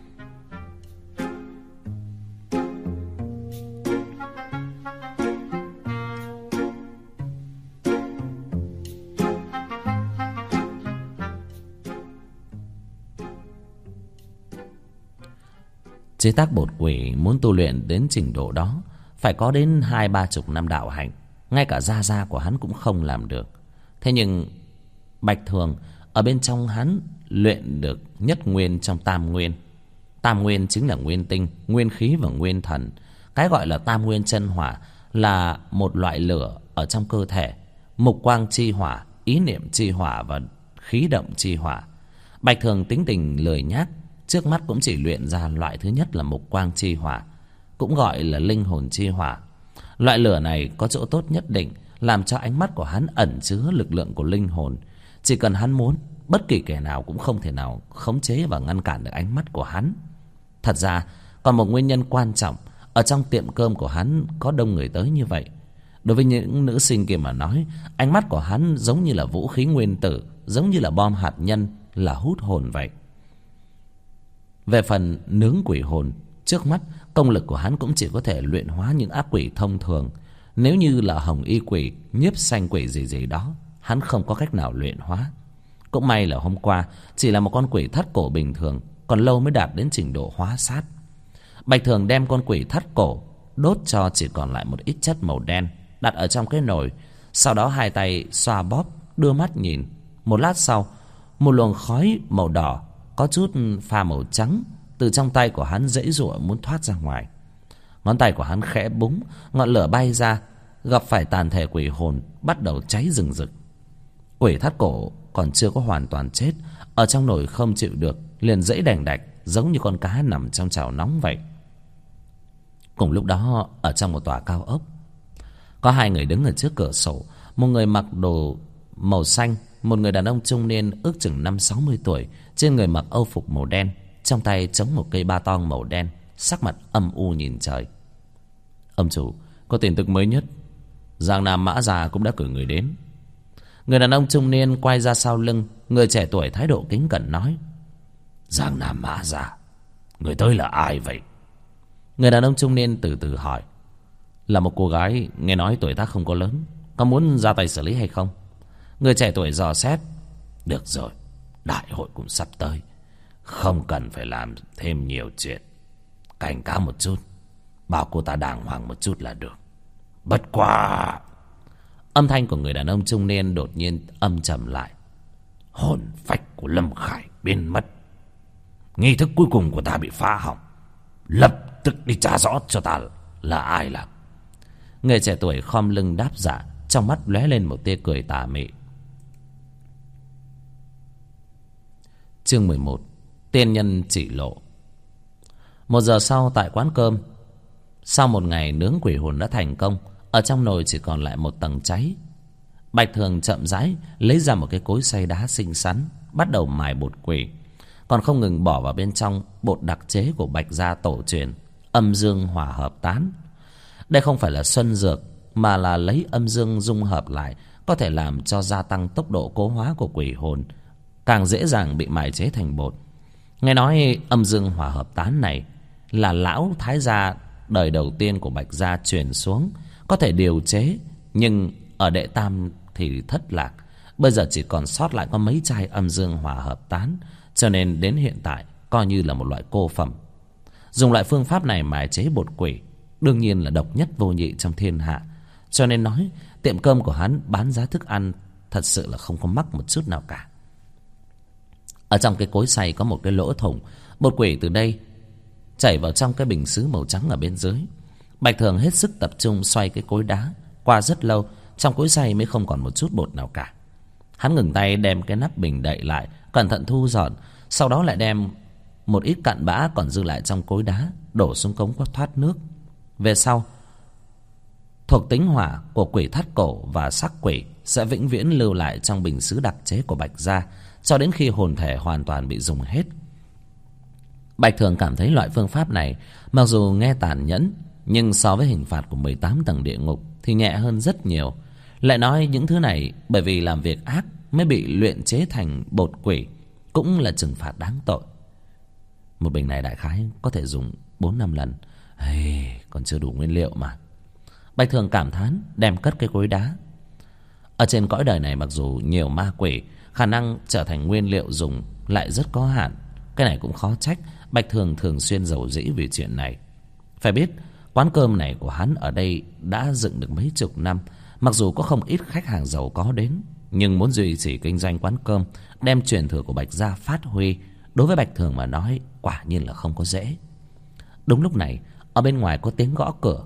Chế tác bột quỷ muốn tu luyện đến trình độ đó phải có đến 20-30 năm đạo hành. Ngay cả gia của hắn cũng không làm được. Thế nhưng Bạch Thường ở bên trong hắn luyện được nhất nguyên trong tam nguyên. Tam nguyên chính là nguyên tinh, nguyên khí và nguyên thần. Cái gọi là tam nguyên chân hỏa là một loại lửa ở trong cơ thể. Mục quang chi hỏa, ý niệm chi hỏa và khí động chi hỏa. Bạch Thường tính tình lười nhác, trước mắt cũng chỉ luyện ra loại thứ nhất là mục quang chi hỏa, cũng gọi là linh hồn chi hỏa. Loại lửa này có chỗ tốt nhất định, làm cho ánh mắt của hắn ẩn chứa lực lượng của linh hồn. Chỉ cần hắn muốn, bất kỳ kẻ nào cũng không thể nào khống chế và ngăn cản được ánh mắt của hắn. Thật ra còn một nguyên nhân quan trọng, ở trong tiệm cơm của hắn có đông người tới như vậy. Đối với những nữ sinh kia mà nói, ánh mắt của hắn giống như là vũ khí nguyên tử, giống như là bom hạt nhân, là hút hồn vậy. Về phần nướng quỷ hồn, trước mắt công lực của hắn cũng chỉ có thể luyện hóa những ác quỷ thông thường. Nếu như là hồng y quỷ, nhiếp xanh quỷ gì đó, hắn không có cách nào luyện hóa. Cũng may là hôm qua chỉ là một con quỷ thắt cổ bình thường, còn lâu mới đạt đến trình độ hóa sát. Bạch Thường đem con quỷ thắt cổ đốt cho chỉ còn lại một ít chất màu đen, đặt ở trong cái nồi. Sau đó hai tay xoa bóp, đưa mắt nhìn. Một lát sau, một luồng khói màu đỏ có chút pha màu trắng từ trong tay của hắn giãy giụa muốn thoát ra ngoài. Ngón tay của hắn khẽ búng, ngọn lửa bay ra, gặp phải tàn thể quỷ hồn bắt đầu cháy rừng rực. Quỷ thắt cổ còn chưa có hoàn toàn chết, ở trong nồi không chịu được, liền giãy đành đạch giống như con cá nằm trong chảo nóng vậy. Cùng lúc đó, ở trong một tòa cao ốc, có hai người đứng ở trước cửa sổ. Một người mặc đồ màu xanh, một người đàn ông trung niên ước chừng 50-60 tuổi, trên người mặc âu phục màu đen, trong tay chống một cây ba tong màu đen, sắc mặt âm u nhìn trời. Ông chủ, có tin tức mới nhất, Giang Nam Mã Già cũng đã cử người đến. Người đàn ông trung niên quay ra sau lưng người trẻ tuổi thái độ kính cẩn nói. Giang Nam Mã Gia, người tới là ai vậy? Người đàn ông trung niên từ từ hỏi. Là một cô gái, nghe nói tuổi tác không có lớn. Có muốn ra tay xử lý hay không? Người trẻ tuổi dò xét. Được rồi, đại hội cũng sắp tới, không cần phải làm thêm nhiều chuyện. Cảnh cáo một chút, bảo cô ta đàng hoàng một chút là được. Bất quá... Âm thanh của người đàn ông trung niên đột nhiên âm trầm lại. Hồn phách của Lâm Khải biến mất, nghi thức cuối cùng của ta bị phá hỏng. Lập tức đi tra rõ cho ta là ai làm. Người trẻ tuổi khom lưng đáp dạ, trong mắt lóe lên một tia cười tà mị. Chương 11. Tiên nhân chỉ lộ. 1 giờ sau tại quán cơm, sau một ngày nướng quỷ hồn đã thành công, ở trong nồi chỉ còn lại một tầng cháy. Bạch Thường chậm rãi lấy ra một cái cối xay đá xinh xắn, bắt đầu mài bột quỷ, còn không ngừng bỏ vào bên trong bột đặc chế của Bạch gia tổ truyền, âm dương hòa hợp tán. Đây không phải là xuân dược, mà là lấy âm dương dung hợp lại, có thể làm cho gia tăng tốc độ cố hóa của quỷ hồn, càng dễ dàng bị mài chế thành bột. Nghe nói âm dương hòa hợp tán này là lão thái gia đời đầu tiên của Bạch gia truyền xuống, có thể điều chế, nhưng ở đệ tam thì thất lạc. Bây giờ chỉ còn sót lại có mấy chai âm dương hòa hợp tán, cho nên đến hiện tại coi như là một loại cô phẩm. Dùng loại phương pháp này mài chế bột quỷ đương nhiên là độc nhất vô nhị trong thiên hạ, cho nên nói tiệm cơm của hắn bán giá thức ăn thật sự là không có mắc một chút nào cả. Ở trong cái cối xay có một cái lỗ thủng, bột quỷ từ đây chảy vào trong cái bình sứ màu trắng ở bên dưới. Bạch Thường hết sức tập trung xoay cái cối đá, qua rất lâu trong cối xay mới không còn một chút bột nào cả. Hắn ngừng tay đem cái nắp bình đậy lại, cẩn thận thu dọn, sau đó lại đem một ít cặn bã còn dư lại trong cối đá đổ xuống cống thoát nước. Về sau, thuộc tính hỏa của quỷ thắt cổ và sắc quỷ sẽ vĩnh viễn lưu lại trong bình sứ đặc chế của Bạch gia, cho đến khi hồn thể hoàn toàn bị dùng hết. Bạch Thường cảm thấy loại phương pháp này mặc dù nghe tàn nhẫn, nhưng so với hình phạt của 18 tầng địa ngục thì nhẹ hơn rất nhiều. Lại nói những thứ này bởi vì làm việc ác mới bị luyện chế thành bột quỷ, cũng là trừng phạt đáng tội. Một bình này đại khái có thể dùng 4-5 lần. Còn chưa đủ nguyên liệu mà. Bạch Thường cảm thán, đem cất cái cối đá. Ở trên cõi đời này mặc dù nhiều ma quỷ, khả năng trở thành nguyên liệu dùng lại rất có hạn. Cái này cũng khó trách Bạch Thường thường xuyên giàu dĩ vì chuyện này. Phải biết quán cơm này của hắn ở đây đã dựng được mấy chục năm, mặc dù có không ít khách hàng giàu có đến, nhưng muốn duy trì kinh doanh quán cơm, đem truyền thừa của Bạch gia phát huy, đối với Bạch Thường mà nói quả nhiên là không có dễ. Đúng lúc này ở bên ngoài có tiếng gõ cửa.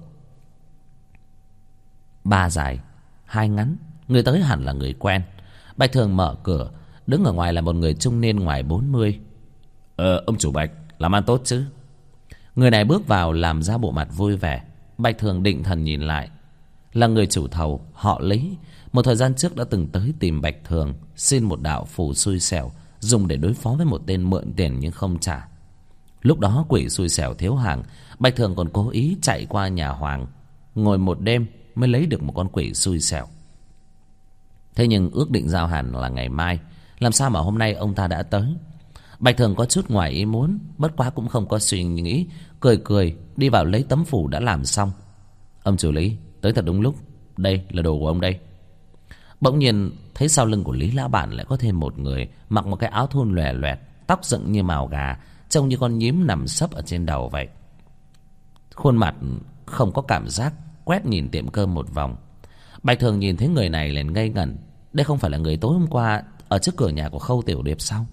3 dài 2 ngắn, người tới hẳn là người quen. Bạch Thường mở cửa, đứng ở ngoài là một người trung niên ngoài 40. Ông chủ Bạch, làm ăn tốt chứ? Người này bước vào làm ra bộ mặt vui vẻ. Bạch Thường định thần nhìn lại, là người chủ thầu họ Lý, một thời gian trước đã từng tới tìm Bạch Thường xin một đạo phù xui xẻo, dùng để đối phó với một tên mượn tiền nhưng không trả. Lúc đó quỷ xui xẻo thiếu hàng, Bạch Thường còn cố ý chạy qua nhà Hoàng, ngồi một đêm mới lấy được một con quỷ xui xẻo. Thế nhưng ước định giao hàng là ngày mai, làm sao mà hôm nay ông ta đã tới? Bạch Thường có chút ngoài ý muốn, bất quá cũng không có suy nghĩ, cười cười đi vào lấy tấm phủ đã làm xong. Ông chủ Lý tới thật đúng lúc, đây là đồ của ông đây. Bỗng nhiên thấy sau lưng của Lý lão bản lại có thêm một người, mặc một cái áo thun lòe loẹt, tóc dựng như mào gà, trông như con nhím nằm sấp ở trên đầu vậy. Khuôn mặt không có cảm giác, quét nhìn tiệm cơm một vòng. Bạch Thường nhìn thấy người này liền ngây ngẩn. Đây không phải là người tối hôm qua ở trước cửa nhà của Khâu Tiểu Điệp sao?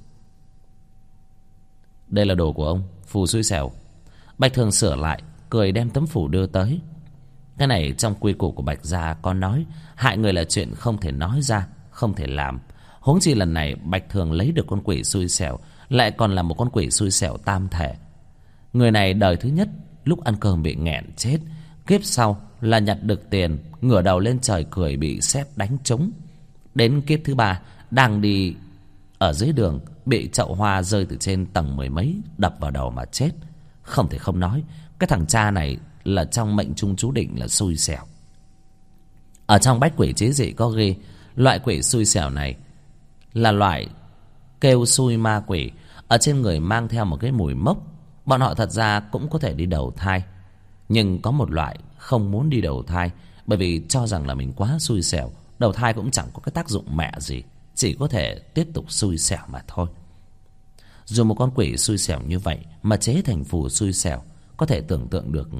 Đây là đồ của ông, phù xui xẻo. Bạch Thường sửa lại, cười đem tấm phủ đưa tới. Cái này trong quy củ của Bạch gia có nói, hại người là chuyện không thể nói ra, không thể làm. Huống chi lần này Bạch Thường lấy được con quỷ xui xẻo, lại còn là một con quỷ xui xẻo tam thể. Người này đời thứ nhất lúc ăn cơm bị nghẹn chết, kiếp sau là nhặt được tiền, ngửa đầu lên trời cười bị sét đánh trúng. Đến kiếp thứ 3 đang đi ở dưới đường, bị chậu hoa rơi từ trên tầng 10 mấy đập vào đầu mà chết. Không thể không nói, cái thằng cha này là trong mệnh trung chú định là xui xẻo. Ở trong bách quỷ chế dị có ghi loại quỷ xui xẻo này là loại kêu xui ma quỷ. ở trên người mang theo một cái mùi mốc. Bọn họ thật ra cũng có thể đi đầu thai, nhưng có một loại không muốn đi đầu thai, bởi vì cho rằng là mình quá xui xẻo. Đầu thai cũng chẳng có cái tác dụng mẹ gì, chỉ có thể tiếp tục xui xẻo mà thôi. Dù một con quỷ xui xẻo như vậy mà chế thành phù xui xẻo, có thể tưởng tượng được.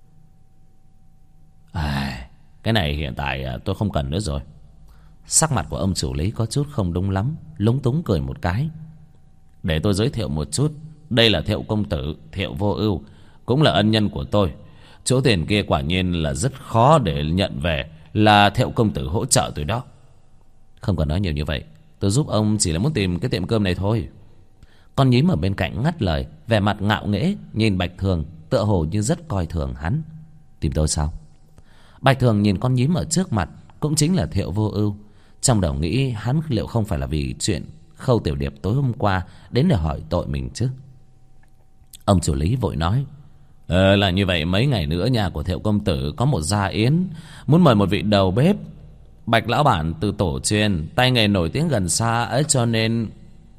Cái này hiện tại tôi không cần nữa rồi. Sắc mặt của ông chủ lý có chút không đúng lắm, lúng túng cười một cái. Để tôi giới thiệu một chút. Đây là Thiệu công tử, Thiệu Vô Ưu, cũng là ân nhân của tôi. Chỗ tiền kia quả nhiên là rất khó để nhận về, là Thiệu công tử hỗ trợ tôi đó. Không cần nói nhiều như vậy, tôi giúp ông chỉ là muốn tìm cái tiệm cơm này thôi. Con nhím ở bên cạnh ngắt lời, vẻ mặt ngạo nghễ nhìn Bạch Thường, tựa hồ như rất coi thường hắn. Tìm tôi sao? Bạch Thường nhìn con nhím ở trước mặt, cũng chính là Thiệu Vô Ưu. Trong đầu nghĩ hắn liệu không phải là vì chuyện Khâu Tiểu Điệp tối hôm qua đến để hỏi tội mình chứ. Ông chủ lý vội nói, là như vậy, mấy ngày nữa nhà của Thiệu công tử có một gia yến, muốn mời một vị đầu bếp. Bạch lão bản từ tổ truyền, tay nghề nổi tiếng gần xa ấy, cho nên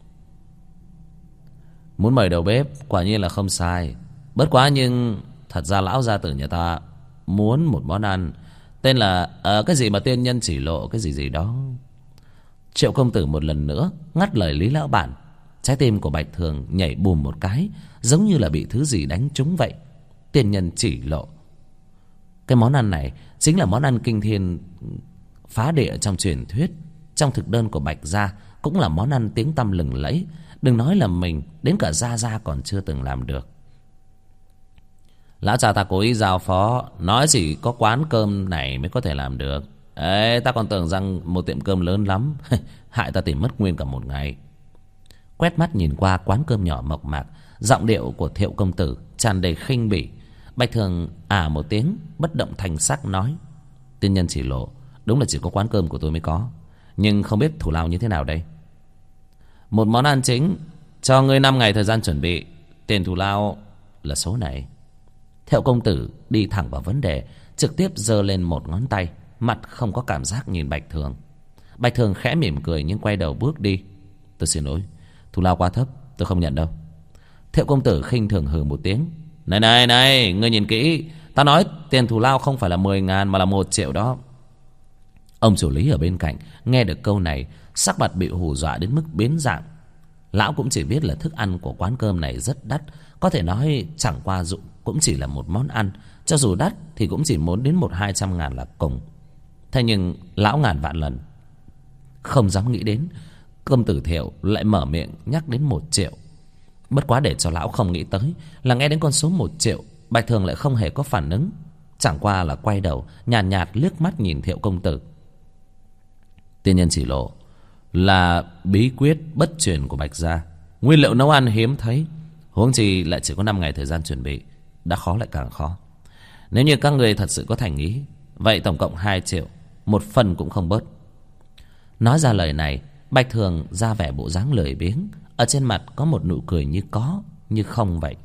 muốn mời đầu bếp quả nhiên là không sai. Bất quá nhưng thật ra lão gia tử nhà ta muốn một món ăn tên là cái gì mà tiên nhân chỉ lộ cái gì gì đó. Triệu công tử một lần nữa ngắt lời Lý lão bản. Trái tim của Bạch Thường nhảy bùm một cái, giống như là bị thứ gì đánh trúng vậy. Tiên nhân chỉ lộ, cái món ăn này chính là món ăn kinh thiên phá địa trong truyền thuyết. Trong thực đơn của Bạch gia cũng là món ăn tiếng tăm lừng lẫy. Đừng nói là mình, đến cả gia gia còn chưa từng làm được. Lão cha ta cố ý giao phó, nói chỉ có quán cơm này mới có thể làm được. Ê, ta còn tưởng rằng một tiệm cơm lớn lắm. Hại ta tìm mất nguyên cả một ngày. Quét mắt nhìn qua quán cơm nhỏ mộc mạc, giọng điệu của Thiệu công tử tràn đầy khinh bỉ. Bạch Thường một tiếng, bất động thanh sắc nói, tiên nhân chỉ lộ đúng là chỉ có quán cơm của tôi mới có, nhưng không biết thủ lao như thế nào đây. Một món ăn chính, cho ngươi 5 ngày thời gian chuẩn bị. Tiền thủ lao là số này. Thiệu công tử đi thẳng vào vấn đề, trực tiếp giơ lên một ngón tay, mặt không có cảm giác nhìn Bạch Thường. Bạch Thường khẽ mỉm cười nhưng quay đầu bước đi. Tôi xin lỗi, thủ lao quá thấp, tôi không nhận đâu. Thiệu công tử khinh thường hừ một tiếng. Này, ngươi nhìn kỹ, ta nói tiền thủ lao không phải là 10.000 mà là 1 triệu đó. Ông chủ lý ở bên cạnh nghe được câu này, sắc mặt bị hù dọa đến mức biến dạng. Lão cũng chỉ biết là thức ăn của quán cơm này rất đắt, có thể nói chẳng qua dụng cũng chỉ là một món ăn, cho dù đắt thì cũng chỉ muốn đến 100-200 ngàn là cùng. Thế nhưng lão ngàn vạn lần không dám nghĩ đến công tử Thiệu lại mở miệng nhắc đến 1 triệu. Bất quá để cho lão không nghĩ tới là nghe đến con số 1 triệu, Bạch Thường lại không hề có phản ứng, chẳng qua là quay đầu nhàn nhạt liếc mắt nhìn Thiệu công tử. Tiên nhân chỉ lộ là bí quyết bất truyền của Bạch gia, nguyên liệu nấu ăn hiếm thấy, huống chi lại chỉ có 5 ngày thời gian chuẩn bị, đã khó lại càng khó. Nếu như các người thật sự có thành ý, vậy tổng cộng 2 triệu, một phần cũng không bớt. Nói ra lời này, Bạch Thường ra vẻ bộ dáng lười biếng, ở trên mặt có một nụ cười như có như không vậy.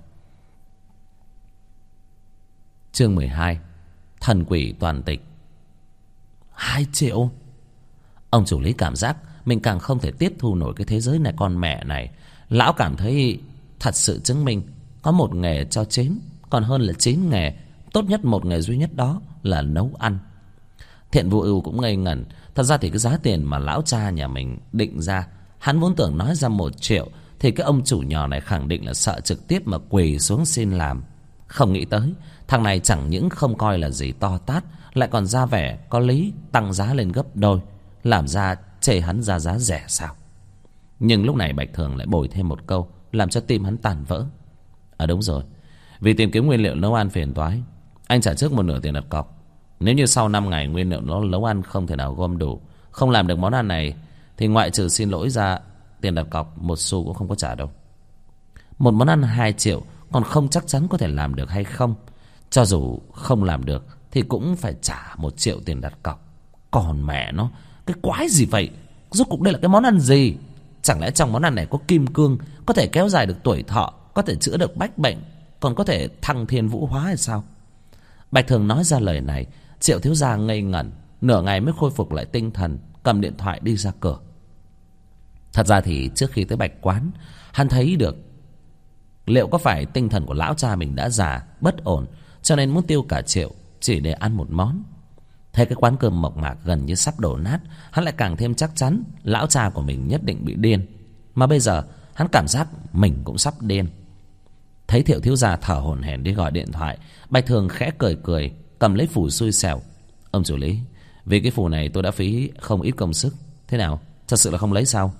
Chương 12, thần quỷ toàn tịch. 2 triệu? Ông chủ lý cảm giác mình càng không thể tiếp thu nổi cái thế giới này con mẹ này. Lão cảm thấy thật sự chứng minh có một nghề cho 9 còn hơn là 9 nghề. Tốt nhất một nghề duy nhất đó là nấu ăn. Thiện Vô Ưu cũng ngây ngẩn. Thật ra thì cái giá tiền mà lão cha nhà mình định ra, hắn vốn tưởng nói ra 1 triệu thì cái ông chủ nhỏ này khẳng định là sợ trực tiếp mà quỳ xuống xin làm. Không nghĩ tới thằng này chẳng những không coi là gì to tát, lại còn ra vẻ có lý tăng giá lên gấp đôi, làm ra chê hắn ra giá rẻ sao. Nhưng lúc này Bạch Thường lại bồi thêm một câu làm cho tim hắn tàn vỡ. Đúng rồi, vì tìm kiếm nguyên liệu nấu ăn phiền toái, anh trả trước 1/2 tiền đặt cọc. Nếu như sau 5 ngày nguyên liệu nấu ăn không thể nào gom đủ, không làm được món ăn này, thì ngoại trừ xin lỗi ra, tiền đặt cọc 1 xu cũng không có trả đâu. Một món ăn 2 triệu còn không chắc chắn có thể làm được hay không. Cho dù không làm được thì cũng phải trả 1 triệu tiền đặt cọc. Còn mẹ nó, cái quái gì vậy? Rốt cuộc đây là cái món ăn gì? Chẳng lẽ trong món ăn này có kim cương, có thể kéo dài được tuổi thọ, có thể chữa được bách bệnh, còn có thể thăng thiên vũ hóa hay sao? Bạch Thường nói ra lời này, Triệu thiếu gia ngây ngẩn, nửa ngày mới khôi phục lại tinh thần, cầm điện thoại đi ra cửa. Thật ra thì trước khi tới Bạch Quán, hắn thấy được liệu có phải tinh thần của lão cha mình đã già, bất ổn, cho nên muốn tiêu cả triệu chỉ để ăn một món. Thấy cái quán cơm mộc mạc gần như sắp đổ nát, hắn lại càng thêm chắc chắn lão cha của mình nhất định bị điên. Mà bây giờ hắn cảm giác mình cũng sắp điên. Thấy Thiệu thiếu gia thở hổn hển đi gọi điện thoại, Bạch Thường khẽ cười cười, cầm lấy phù xui xẻo. Ông chủ Lý, vì cái phù này tôi đã phí không ít công sức. Thế nào, thật sự là không lấy sao?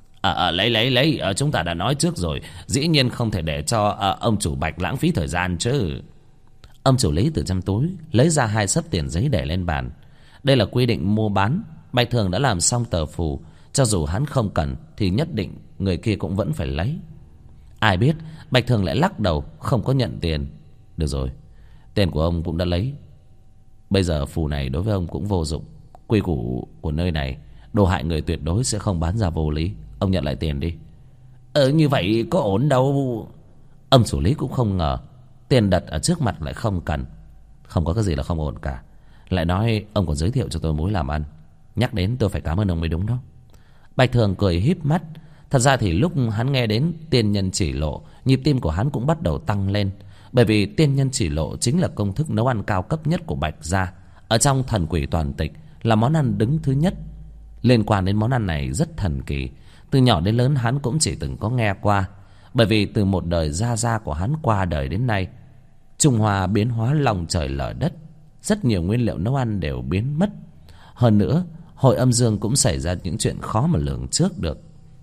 Lấy. Chúng ta đã nói trước rồi, dĩ nhiên không thể để cho ông chủ Bạch lãng phí thời gian chứ. Ông chủ Lý từ trong túi lấy ra 2 xấp tiền giấy để lên bàn. Đây là quy định mua bán. Bạch Thường đã làm xong tờ phù, cho dù hắn không cần thì nhất định người kia cũng vẫn phải lấy. Ai biết Bạch Thường lại lắc đầu, không có nhận tiền. Được rồi, tiền của ông cũng đã lấy, bây giờ phù này đối với ông cũng vô dụng. Quy củ của nơi này, đồ hại người tuyệt đối sẽ không bán ra vô lý. Ông nhận lại tiền đi. Như vậy có ổn đâu. Ông chủ Lý cũng không ngờ tiền đặt ở trước mặt lại không cần. Không có cái gì là không ổn cả. Lại nói ông còn giới thiệu cho tôi mối làm ăn, nhắc đến tôi phải cảm ơn ông mới đúng đó. Bạch Thường cười híp mắt. Thật ra thì lúc hắn nghe đến tiên nhân chỉ lộ, nhịp tim của hắn cũng bắt đầu tăng lên. Bởi vì tiên nhân chỉ lộ chính là công thức nấu ăn cao cấp nhất của Bạch gia. Ở trong Thần Quỷ Toàn Tịch là món ăn đứng thứ nhất. Liên quan đến món ăn này rất thần kỳ, từ nhỏ đến lớn hắn cũng chỉ từng có nghe qua. Bởi vì từ một đời gia của hắn qua đời đến nay, Trung Hoa biến hóa lòng trời lở đất, rất nhiều nguyên liệu nấu ăn đều biến mất. Hơn nữa, Hội Âm Dương cũng xảy ra những chuyện khó mà lường trước được.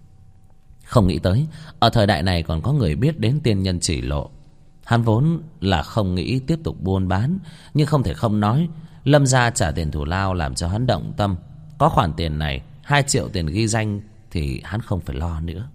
Không nghĩ tới ở thời đại này còn có người biết đến tiên nhân chỉ lộ. Hắn vốn là không nghĩ tiếp tục buôn bán, nhưng không thể không nói, Lâm gia trả tiền thù lao làm cho hắn động tâm. Có khoản tiền này, 2 triệu tiền ghi danh thì hắn không phải lo nữa.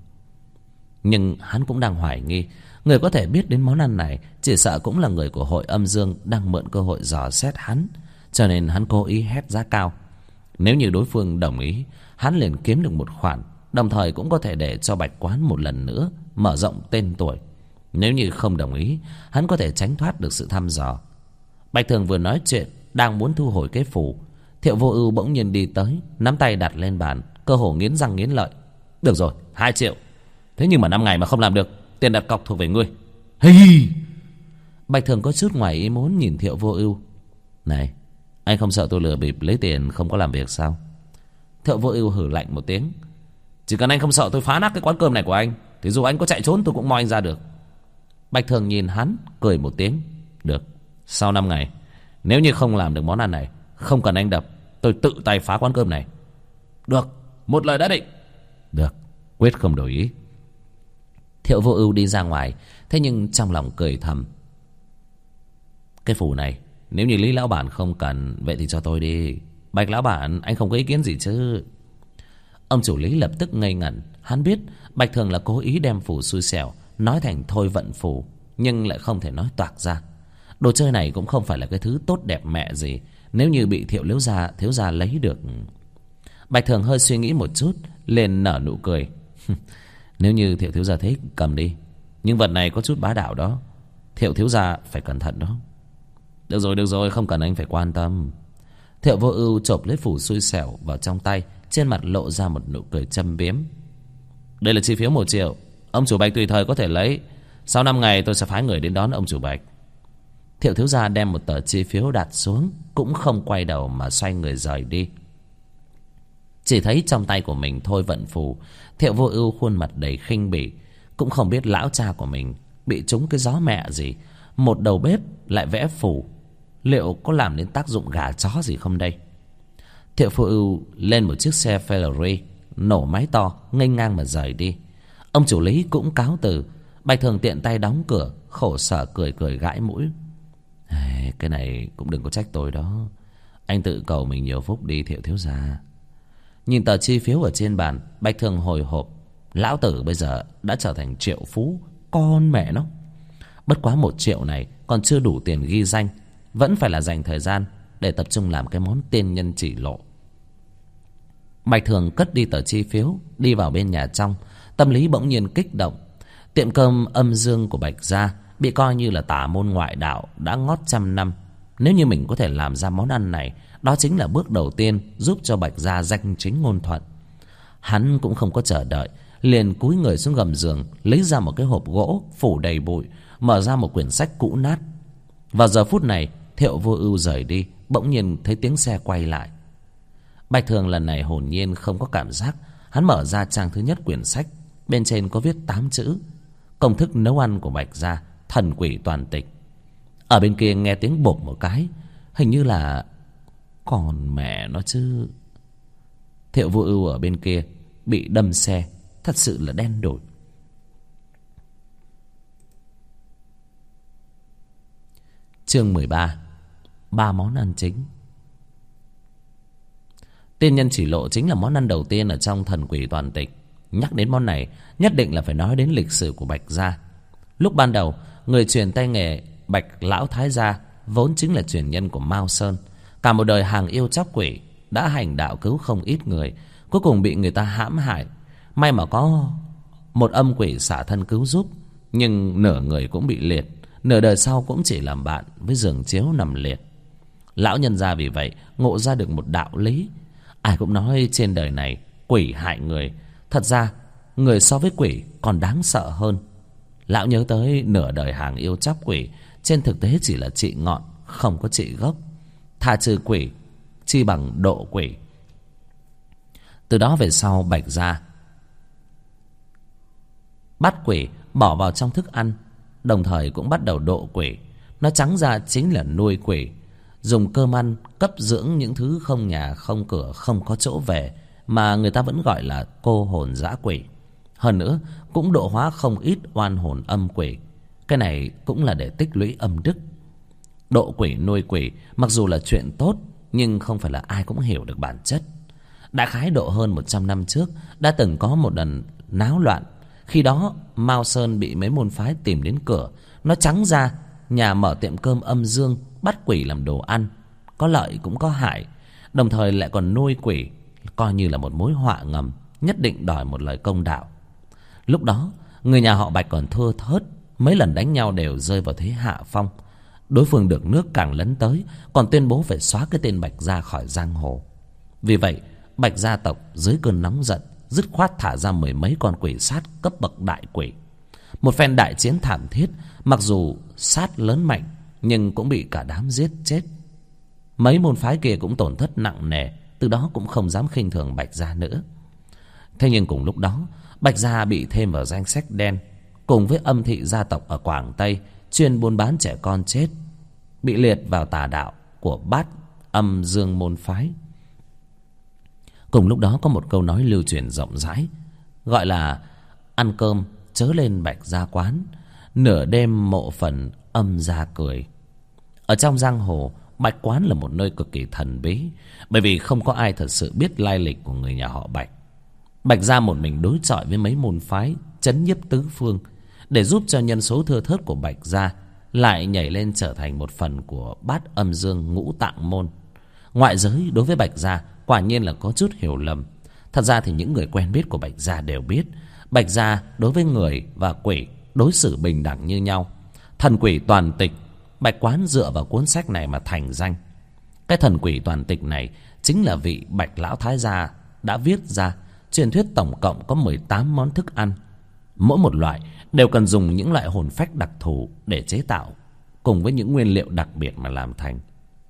Nhưng hắn cũng đang hoài nghi, người có thể biết đến món ăn này chỉ sợ cũng là người của Hội Âm Dương đang mượn cơ hội dò xét hắn, cho nên hắn cố ý hét giá cao. Nếu như đối phương đồng ý, hắn liền kiếm được một khoản, đồng thời cũng có thể để cho Bạch Quán một lần nữa mở rộng tên tuổi. Nếu như không đồng ý, hắn có thể tránh thoát được sự thăm dò. Bạch Thường vừa nói chuyện, đang muốn thu hồi cái phù, Thiệu Vô Ưu bỗng nhiên đi tới, nắm tay đặt lên bàn, cơ hồ nghiến răng nghiến lợi. Được rồi, 2 triệu. Thế nhưng mà 5 ngày mà không làm được, tiền đặt cọc thuộc về ngươi. Hi! Bạch Thường có chút ngoài ý muốn nhìn Thiệu Vô Ưu. Này, anh không sợ tôi lừa bịp lấy tiền không có làm việc sao? Thiệu Vô Ưu hừ lạnh một tiếng. Chỉ cần anh không sợ tôi phá nát cái quán cơm này của anh, thì dù anh có chạy trốn tôi cũng moi anh ra được. Bạch Thường nhìn hắn, cười một tiếng. Được, sau 5 ngày, nếu như không làm được món ăn này, không cần anh đập, tôi tự tay phá quán cơm này. Được, một lời đã định. Được, quyết không đổi ý. Thiệu Vô Ưu đi ra ngoài, thế nhưng trong lòng cười thầm. Cái phù này, nếu như Lý lão bản không cần, vậy thì cho tôi đi. Bạch lão bản, anh không có ý kiến gì chứ? Ông chủ Lý lập tức ngây ngẩn. Hắn biết Bạch Thường là cố ý đem phù xui xẻo nói thành thôi vận phù, nhưng lại không thể nói toạc ra. Đồ chơi này cũng không phải là cái thứ tốt đẹp mẹ gì, nếu như bị Thiệu thiếu gia lấy được. Bạch Thường hơi suy nghĩ một chút, liền nở nụ cười. Nếu như Thiệu thiếu gia thích, cầm đi. Nhưng vật này có chút bá đạo đó, Thiệu thiếu gia phải cẩn thận đó. Được rồi, không cần anh phải quan tâm. Thiệu Vô Ưu chộp lấy phù xui xẻo vào trong tay, trên mặt lộ ra một nụ cười châm biếm. Đây là chi phiếu 1 triệu, ông chủ Bạch tùy thời có thể lấy. Sau 5 ngày tôi sẽ phái người đến đón ông chủ Bạch. Thiệu thiếu gia đem một tờ chi phiếu đặt xuống, cũng không quay đầu mà xoay người rời đi. Chỉ thấy trong tay của mình thôi vận phù, Thiệu Vô Ưu khuôn mặt đầy khinh bỉ. Cũng không biết lão cha của mình bị trúng cái gió mẹ gì, một đầu bếp lại vẽ phù, liệu có làm đến tác dụng gà chó gì không đây? Thiệu Vô Ưu lên một chiếc xe Ferrari, nổ máy to, nghênh ngang mà rời đi. Ông chủ Lý cũng cáo từ. Bạch Thường tiện tay đóng cửa, khổ sở cười cười gãi mũi. Cái này cũng đừng có trách tôi đó, anh tự cầu mình nhiều phúc đi Thiệu thiếu gia. Nhìn tờ chi phiếu ở trên bàn, Bạch Thường hồi hộp. Lão tử bây giờ đã trở thành triệu phú, con mẹ nó. Bất quá 1 triệu này còn chưa đủ tiền ghi danh, vẫn phải là dành thời gian để tập trung làm cái món tiên nhân chỉ lộ. Bạch Thường cất đi tờ chi phiếu, đi vào bên nhà trong, tâm lý bỗng nhiên kích động. Tiệm cơm Âm Dương của Bạch gia bị coi như là tà môn ngoại đạo đã ngót 100 năm. Nếu như mình có thể làm ra món ăn này, đó chính là bước đầu tiên giúp cho Bạch gia danh chính ngôn thuận. Hắn cũng không có chờ đợi, liền cúi người xuống gầm giường, lấy ra một cái hộp gỗ phủ đầy bụi, mở ra một quyển sách cũ nát. Vào giờ phút này, Thiệu Vô Ưu rời đi, bỗng nhiên thấy tiếng xe quay lại. Bạch Thường lần này hồn nhiên không có cảm giác. Hắn mở ra trang thứ nhất quyển sách, bên trên có viết 8 chữ: công thức nấu ăn của Bạch gia, thần quỷ toàn tịch. Ở bên kia nghe tiếng bộp một cái, hình như là còn mẹ nó chứ. Thiệu Vô Ưu ở bên kia bị đâm xe, thật sự là đen đủi. Chương 13: 3 món ăn chính. Tiên nhân chỉ lộ chính là món ăn đầu tiên ở trong thần quỷ toàn tịch. Nhắc đến món này, nhất định là phải nói đến lịch sử của Bạch gia. Lúc ban đầu, người truyền tay nghề Bạch lão thái gia vốn chính là truyền nhân của Mao Sơn. Cả một đời hàng yêu chóc quỷ, đã hành đạo cứu không ít người, cuối cùng bị người ta hãm hại. May mà có một âm quỷ xả thân cứu giúp, nhưng nửa người cũng bị liệt, nửa đời sau cũng chỉ làm bạn với giường chiếu nằm liệt. Lão nhân gia vì vậy ngộ ra được một đạo lý. Ai cũng nói trên đời này quỷ hại người, thật ra người so với quỷ còn đáng sợ hơn. Lão nhớ tới nửa đời hàng yêu chóc quỷ, trên thực tế chỉ là trị ngọn, không có trị gốc. Thà trừ quỷ chi bằng độ quỷ. Từ đó về sau, Bạch gia bắt quỷ bỏ vào trong thức ăn, đồng thời cũng bắt đầu độ quỷ. Nói trắng ra chính là nuôi quỷ, dùng cơm ăn cấp dưỡng những thứ không nhà không cửa, không có chỗ về, mà người ta vẫn gọi là cô hồn dã quỷ. Hơn nữa cũng độ hóa không ít oan hồn âm quỷ. Cái này cũng là để tích lũy âm đức. Độ quỷ nuôi quỷ mặc dù là chuyện tốt, nhưng không phải là ai cũng hiểu được bản chất. Đại khái độ hơn 100 năm trước, đã từng có một lần náo loạn. Khi đó Mao Sơn bị mấy môn phái tìm đến cửa. Nó trắng ra, nhà mở tiệm cơm âm dương, bắt quỷ làm đồ ăn, có lợi cũng có hại, đồng thời lại còn nuôi quỷ, coi như là một mối họa ngầm, nhất định đòi một lời công đạo. Lúc đó người nhà họ Bạch còn thưa thớt, mấy lần đánh nhau đều rơi vào thế hạ phong. Đối phương được nước càng lấn tới, còn tuyên bố phải xóa cái tên Bạch gia khỏi giang hồ. Vì vậy Bạch gia tộc dưới cơn nóng giận, dứt khoát thả ra 10 mấy con quỷ sát cấp bậc đại quỷ. Một phen đại chiến thảm thiết, mặc dù sát lớn mạnh nhưng cũng bị cả đám giết chết. Mấy môn phái kia cũng tổn thất nặng nề, từ đó cũng không dám khinh thường Bạch gia nữa. Thế nhưng cùng lúc đó, Bạch gia bị thêm vào danh sách đen, cùng với âm thị gia tộc ở Quảng Tây chuyên buôn bán trẻ con chết, bị liệt vào tà đạo của Bát Âm Dương môn phái. Cùng lúc đó có một câu nói lưu truyền rộng rãi, gọi là ăn cơm chớ lên Bạch gia quán, nửa đêm mộ phần âm gia cười. Ở trong giang hồ, Bạch quán là một nơi cực kỳ thần bí, bởi vì không có ai thật sự biết lai lịch của người nhà họ Bạch. Bạch gia một mình đối chọi với mấy môn phái trấn nhiếp tứ phương, để giúp cho nhân số thưa thớt của Bạch gia lại nhảy lên trở thành một phần của Bát Âm Dương ngũ tạng môn. Ngoại giới đối với Bạch gia quả nhiên là có chút hiểu lầm. Thật ra thì những người quen biết của Bạch gia đều biết, Bạch gia đối với người và quỷ đối xử bình đẳng như nhau. Thần quỷ toàn tịch, Bạch quán dựa vào cuốn sách này mà thành danh. Cái thần quỷ toàn tịch này chính là vị Bạch lão thái gia đã viết ra. Truyền thuyết tổng cộng có 18 món thức ăn, mỗi một loại đều cần dùng những loại hồn phách đặc thù để chế tạo, cùng với những nguyên liệu đặc biệt mà làm thành.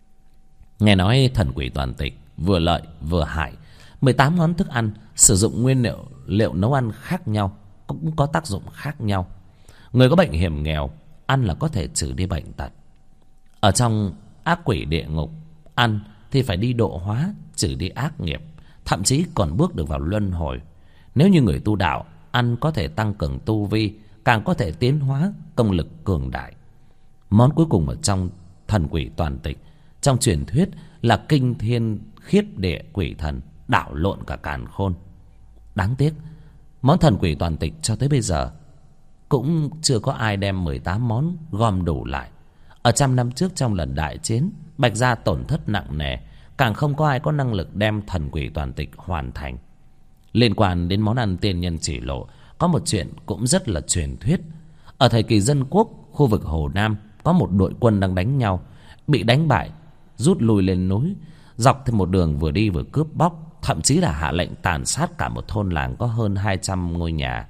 Nghe nói thần quỷ toàn tịch vừa lợi vừa hại. 18 món thức ăn sử dụng nguyên liệu nấu ăn khác nhau, cũng có tác dụng khác nhau. Người có bệnh hiểm nghèo ăn là có thể trừ đi bệnh tật. Ở trong ác quỷ địa ngục, ăn thì phải đi độ hóa, trừ đi ác nghiệp, thậm chí còn bước được vào luân hồi. Nếu như người tu đạo, ăn có thể tăng cường tu vi, càng có thể tiến hóa công lực cường đại. Món cuối cùng ở trong thần quỷ toàn tịch, trong truyền thuyết là kinh thiên khiếp địa quỷ thần, đảo lộn cả càn khôn. Đáng tiếc món thần quỷ toàn tịch cho tới bây giờ cũng chưa có ai đem 18 món gom đủ lại. Ở trăm năm trước, trong lần đại chiến, Bạch gia tổn thất nặng nề, càng không có ai có năng lực đem thần quỷ toàn tịch hoàn thành. Liên quan đến món ăn tiên nhân chỉ lộ, có một chuyện cũng rất là truyền thuyết. Ở thời kỳ dân quốc, khu vực Hồ Nam có một đội quân đang đánh nhau, bị đánh bại, rút lui lên núi. Dọc theo một đường vừa đi vừa cướp bóc, thậm chí là hạ lệnh tàn sát cả một thôn làng có hơn 200 ngôi nhà.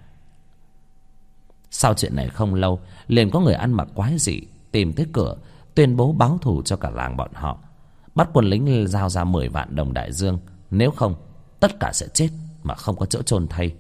Sau chuyện này không lâu, liền có người ăn mặc quái dị tìm tới cửa, tuyên bố báo thù cho cả làng bọn họ, bắt quân lính giao ra 10 vạn đồng đại dương, nếu không tất cả sẽ chết mà không có chỗ chôn thây.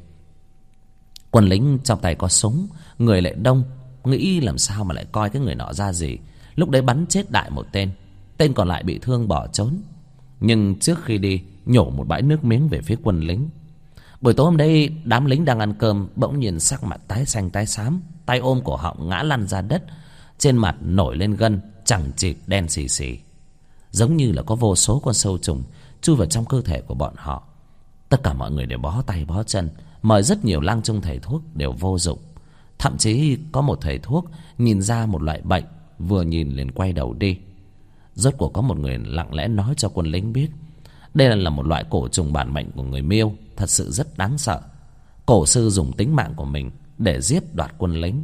Quân lính trong tay có súng, người lại đông, nghĩ làm sao mà lại coi cái người nọ ra gì, lúc đấy bắn chết đại một tên, tên còn lại bị thương bỏ trốn. Nhưng trước khi đi, nhổ một bãi nước miếng về phía quân lính. Buổi tối hôm đấy, đám lính đang ăn cơm bỗng nhìn sắc mặt tái xanh tái xám, tay ôm cổ họng ngã lăn ra đất, trên mặt nổi lên gân chằng chịt đen xì xì, giống như là có vô số con sâu trùng chui vào trong cơ thể của bọn họ. Tất cả mọi người đều bó tay bó chân, mời rất nhiều lang trung thầy thuốc đều vô dụng. Thậm chí có một thầy thuốc nhìn ra một loại bệnh, vừa nhìn liền quay đầu đi. Rốt cuộc có một người lặng lẽ nói cho quân lính biết đây là một loại cổ trùng bản mệnh của người Miêu, thật sự rất đáng sợ. Cổ sư dùng tính mạng của mình để giết đoạt quân lính.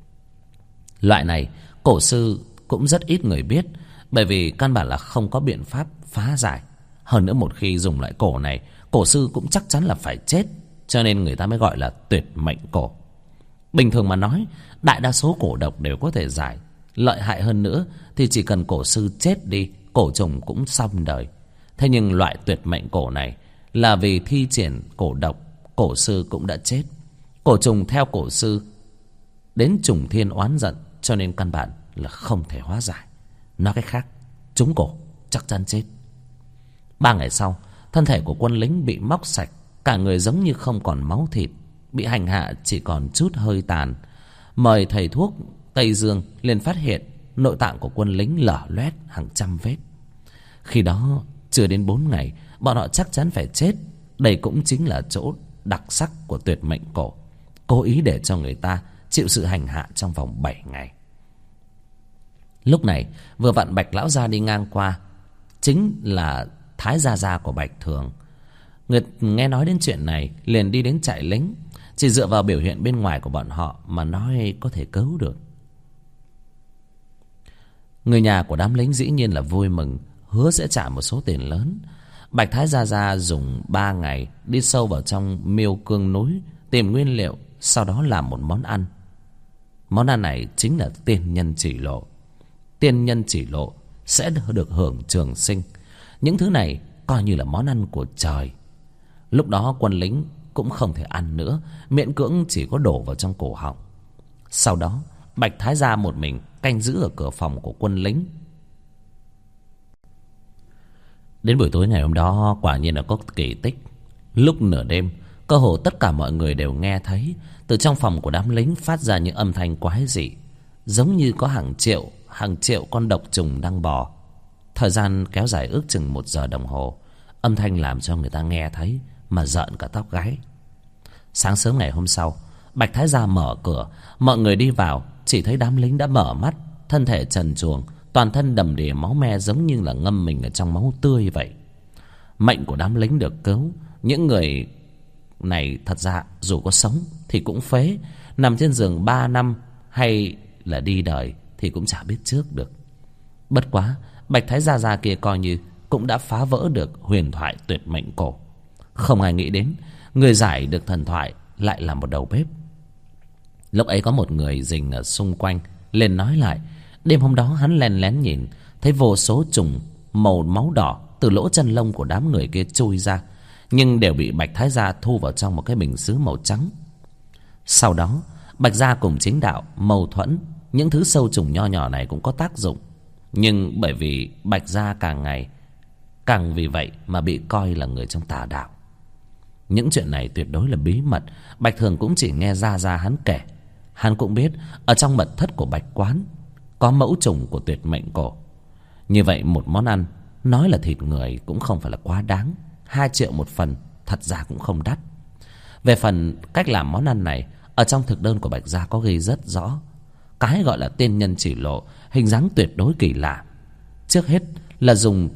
Loại này cổ sư cũng rất ít người biết, bởi vì căn bản là không có biện pháp phá giải. Hơn nữa một khi dùng loại cổ này, cổ sư cũng chắc chắn là phải chết, cho nên người ta mới gọi là tuyệt mệnh cổ. Bình thường mà nói, đại đa số cổ độc đều có thể giải. Lợi hại hơn nữa thì chỉ cần cổ sư chết đi, cổ trùng cũng xong đời. Thế nhưng loại tuyệt mệnh cổ này là vì thi triển cổ độc, cổ sư cũng đã chết. Cổ trùng theo cổ sư đến trùng thiên oán giận, cho nên căn bản là không thể hóa giải. Nói cách khác, trúng cổ chắc chắn chết. 3 ngày sau, thân thể của quân lính bị móc sạch, cả người giống như không còn máu thịt, bị hành hạ chỉ còn chút hơi tàn. Mời thầy thuốc Tây Dương liền phát hiện nội tạng của quân lính lở loét hàng trăm vết. Khi đó chưa đến 4 ngày, bọn họ chắc chắn phải chết. Đây cũng chính là chỗ đặc sắc của tuyệt mệnh cổ, cố ý để cho người ta chịu sự hành hạ trong vòng 7 ngày. Lúc này vừa vặn Bạch lão gia đi ngang qua, chính là Thái gia gia của Bạch Thường. Người nghe nói đến chuyện này liền đi đến trại lính. Chỉ dựa vào biểu hiện bên ngoài của bọn họ mà nói có thể cứu được. Người nhà của đám lính dĩ nhiên là vui mừng, hứa sẽ trả một số tiền lớn. Bạch Thái gia gia dùng 3 ngày đi sâu vào trong Miêu Cương núi tìm nguyên liệu, sau đó làm một món ăn. Món ăn này chính là tiên nhân chỉ lộ. Tiên nhân chỉ lộ sẽ được hưởng trường sinh. Những thứ này coi như là món ăn của trời. Lúc đó quân lính cũng không thể ăn nữa, miễn cưỡng chỉ có đổ vào trong cổ họng. Sau đó Bạch Thái gia một mình canh giữ ở cửa phòng của quân lính. Đến buổi tối ngày hôm đó, quả nhiên là có kỳ tích. Lúc nửa đêm, cơ hồ tất cả mọi người đều nghe thấy từ trong phòng của đám lính phát ra những âm thanh quái dị, giống như có hàng triệu con độc trùng đang bò. Thời gian kéo dài ước chừng 1 giờ đồng hồ. Âm thanh làm cho người ta nghe thấy mà rợn cả tóc gáy. Sáng sớm ngày hôm sau, Bạch Thái gia mở cửa, mọi người đi vào, chỉ thấy đám lính đã mở mắt, thân thể trần truồng, toàn thân đầm đìa máu me, giống như là ngâm mình ở trong máu tươi vậy. Mệnh của đám lính được cứu. Những người này thật ra dù có sống thì cũng phế, nằm trên giường 3 năm hay là đi đời thì cũng chả biết trước được. Bất quá Bạch Thái gia gia kia coi như cũng đã phá vỡ được huyền thoại tuyệt mệnh cổ. Không ai nghĩ đến người giải được thần thoại lại là một đầu bếp. Lúc ấy có một người rình ở xung quanh lên nói lại, đêm hôm đó hắn len lén nhìn thấy vô số trùng màu máu đỏ từ lỗ chân lông của đám người kia chui ra, nhưng đều bị Bạch Thái gia thu vào trong một cái bình sứ màu trắng. Sau đó Bạch gia cùng chính đạo mâu thuẫn, những thứ sâu trùng nho nhỏ này cũng có tác dụng. Nhưng bởi vì Bạch gia càng ngày càng vì vậy mà bị coi là người trong tà đạo. Những chuyện này tuyệt đối là bí mật, Bạch Thường cũng chỉ nghe ra hắn kể. Hắn cũng biết ở trong mật thất của Bạch quán có mẫu trùng của tuyệt mệnh cổ. Như vậy một món ăn nói là thịt người cũng không phải là quá đáng. 2 triệu một phần thật ra cũng không đắt. Về phần cách làm món ăn này, ở trong thực đơn của Bạch gia có ghi rất rõ. Cái gọi là tiên nhân chỉ lộ, hình dáng tuyệt đối kỳ lạ. Trước hết là dùng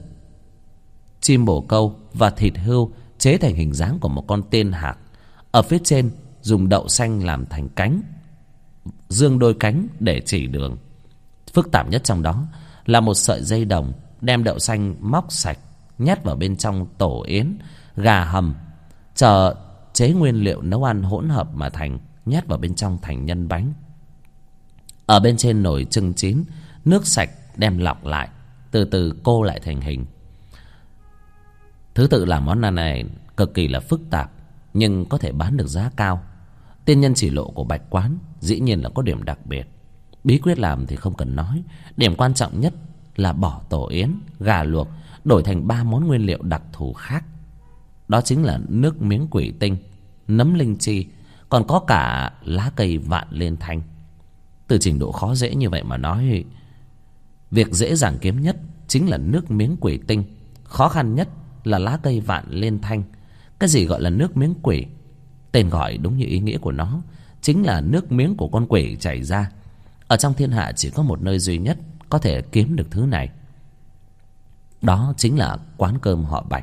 chim bồ câu và thịt hươu chế thành hình dáng của một con tiên hạc. Ở phía trên dùng đậu xanh làm thành cánh, dương đôi cánh để chỉ đường. Phức tạp nhất trong đó là một sợi dây đồng, đem đậu xanh móc sạch nhét vào bên trong tổ yến, gà hầm, chờ chế nguyên liệu nấu ăn hỗn hợp mà thành, nhét vào bên trong thành nhân bánh. Ở bên trên nồi chưng chín, nước sạch đem lọc lại, từ từ cô lại thành hình. Thứ tự làm món ăn này cực kỳ là phức tạp, nhưng có thể bán được giá cao. Tiên nhân chỉ lộ của Bạch Quán dĩ nhiên là có điểm đặc biệt. Bí quyết làm thì không cần nói, điểm quan trọng nhất là bỏ tổ yến, gà luộc đổi thành 3 món nguyên liệu đặc thù khác. Đó chính là nước miếng quỷ tinh, nấm linh chi, còn có cả lá cây vạn liên thanh. Từ trình độ khó dễ như vậy mà nói, việc dễ dàng kiếm nhất chính là nước miếng quỷ tinh, khó khăn nhất là lá cây vạn liên thanh. Cái gì gọi là nước miếng quỷ? Tên gọi đúng như ý nghĩa của nó, chính là nước miếng của con quỷ chảy ra. Ở trong thiên hạ chỉ có một nơi duy nhất có thể kiếm được thứ này, đó chính là quán cơm họ Bạch.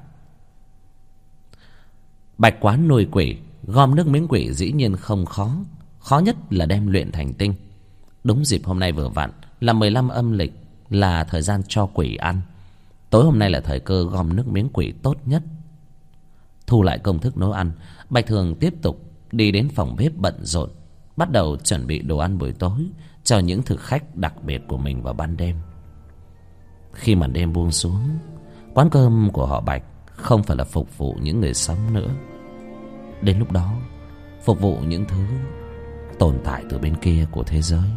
Bạch Quán nuôi quỷ, gom nước miếng quỷ dĩ nhiên không khó, khó nhất là đem luyện thành tinh. Đúng dịp hôm nay vừa vặn là 15 âm lịch, là thời gian cho quỷ ăn. Tối hôm nay là thời cơ gom nước miếng quỷ tốt nhất. Thu lại công thức nấu ăn, Bạch Thường tiếp tục đi đến phòng bếp bận rộn, bắt đầu chuẩn bị đồ ăn buổi tối cho những thực khách đặc biệt của mình vào ban đêm. Khi màn đêm buông xuống, quán cơm của họ Bạch không phải là phục vụ những người sống nữa. Đến lúc đó, phục vụ những thứ tồn tại từ bên kia của thế giới.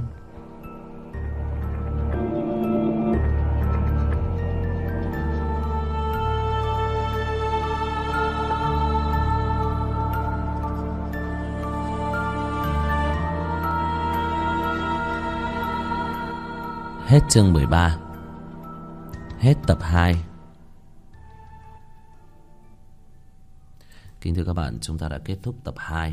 Hết chương 13. Hết tập 2. Kính thưa các bạn, chúng ta đã kết thúc tập 2.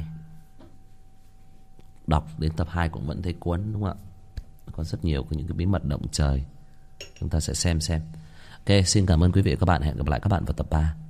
Đọc đến tập 2 cũng vẫn thấy cuốn, đúng không ạ? Có rất nhiều những cái bí mật động trời. Chúng ta sẽ xem. Ok, xin cảm ơn quý vị và các bạn. Hẹn gặp lại các bạn vào tập 3.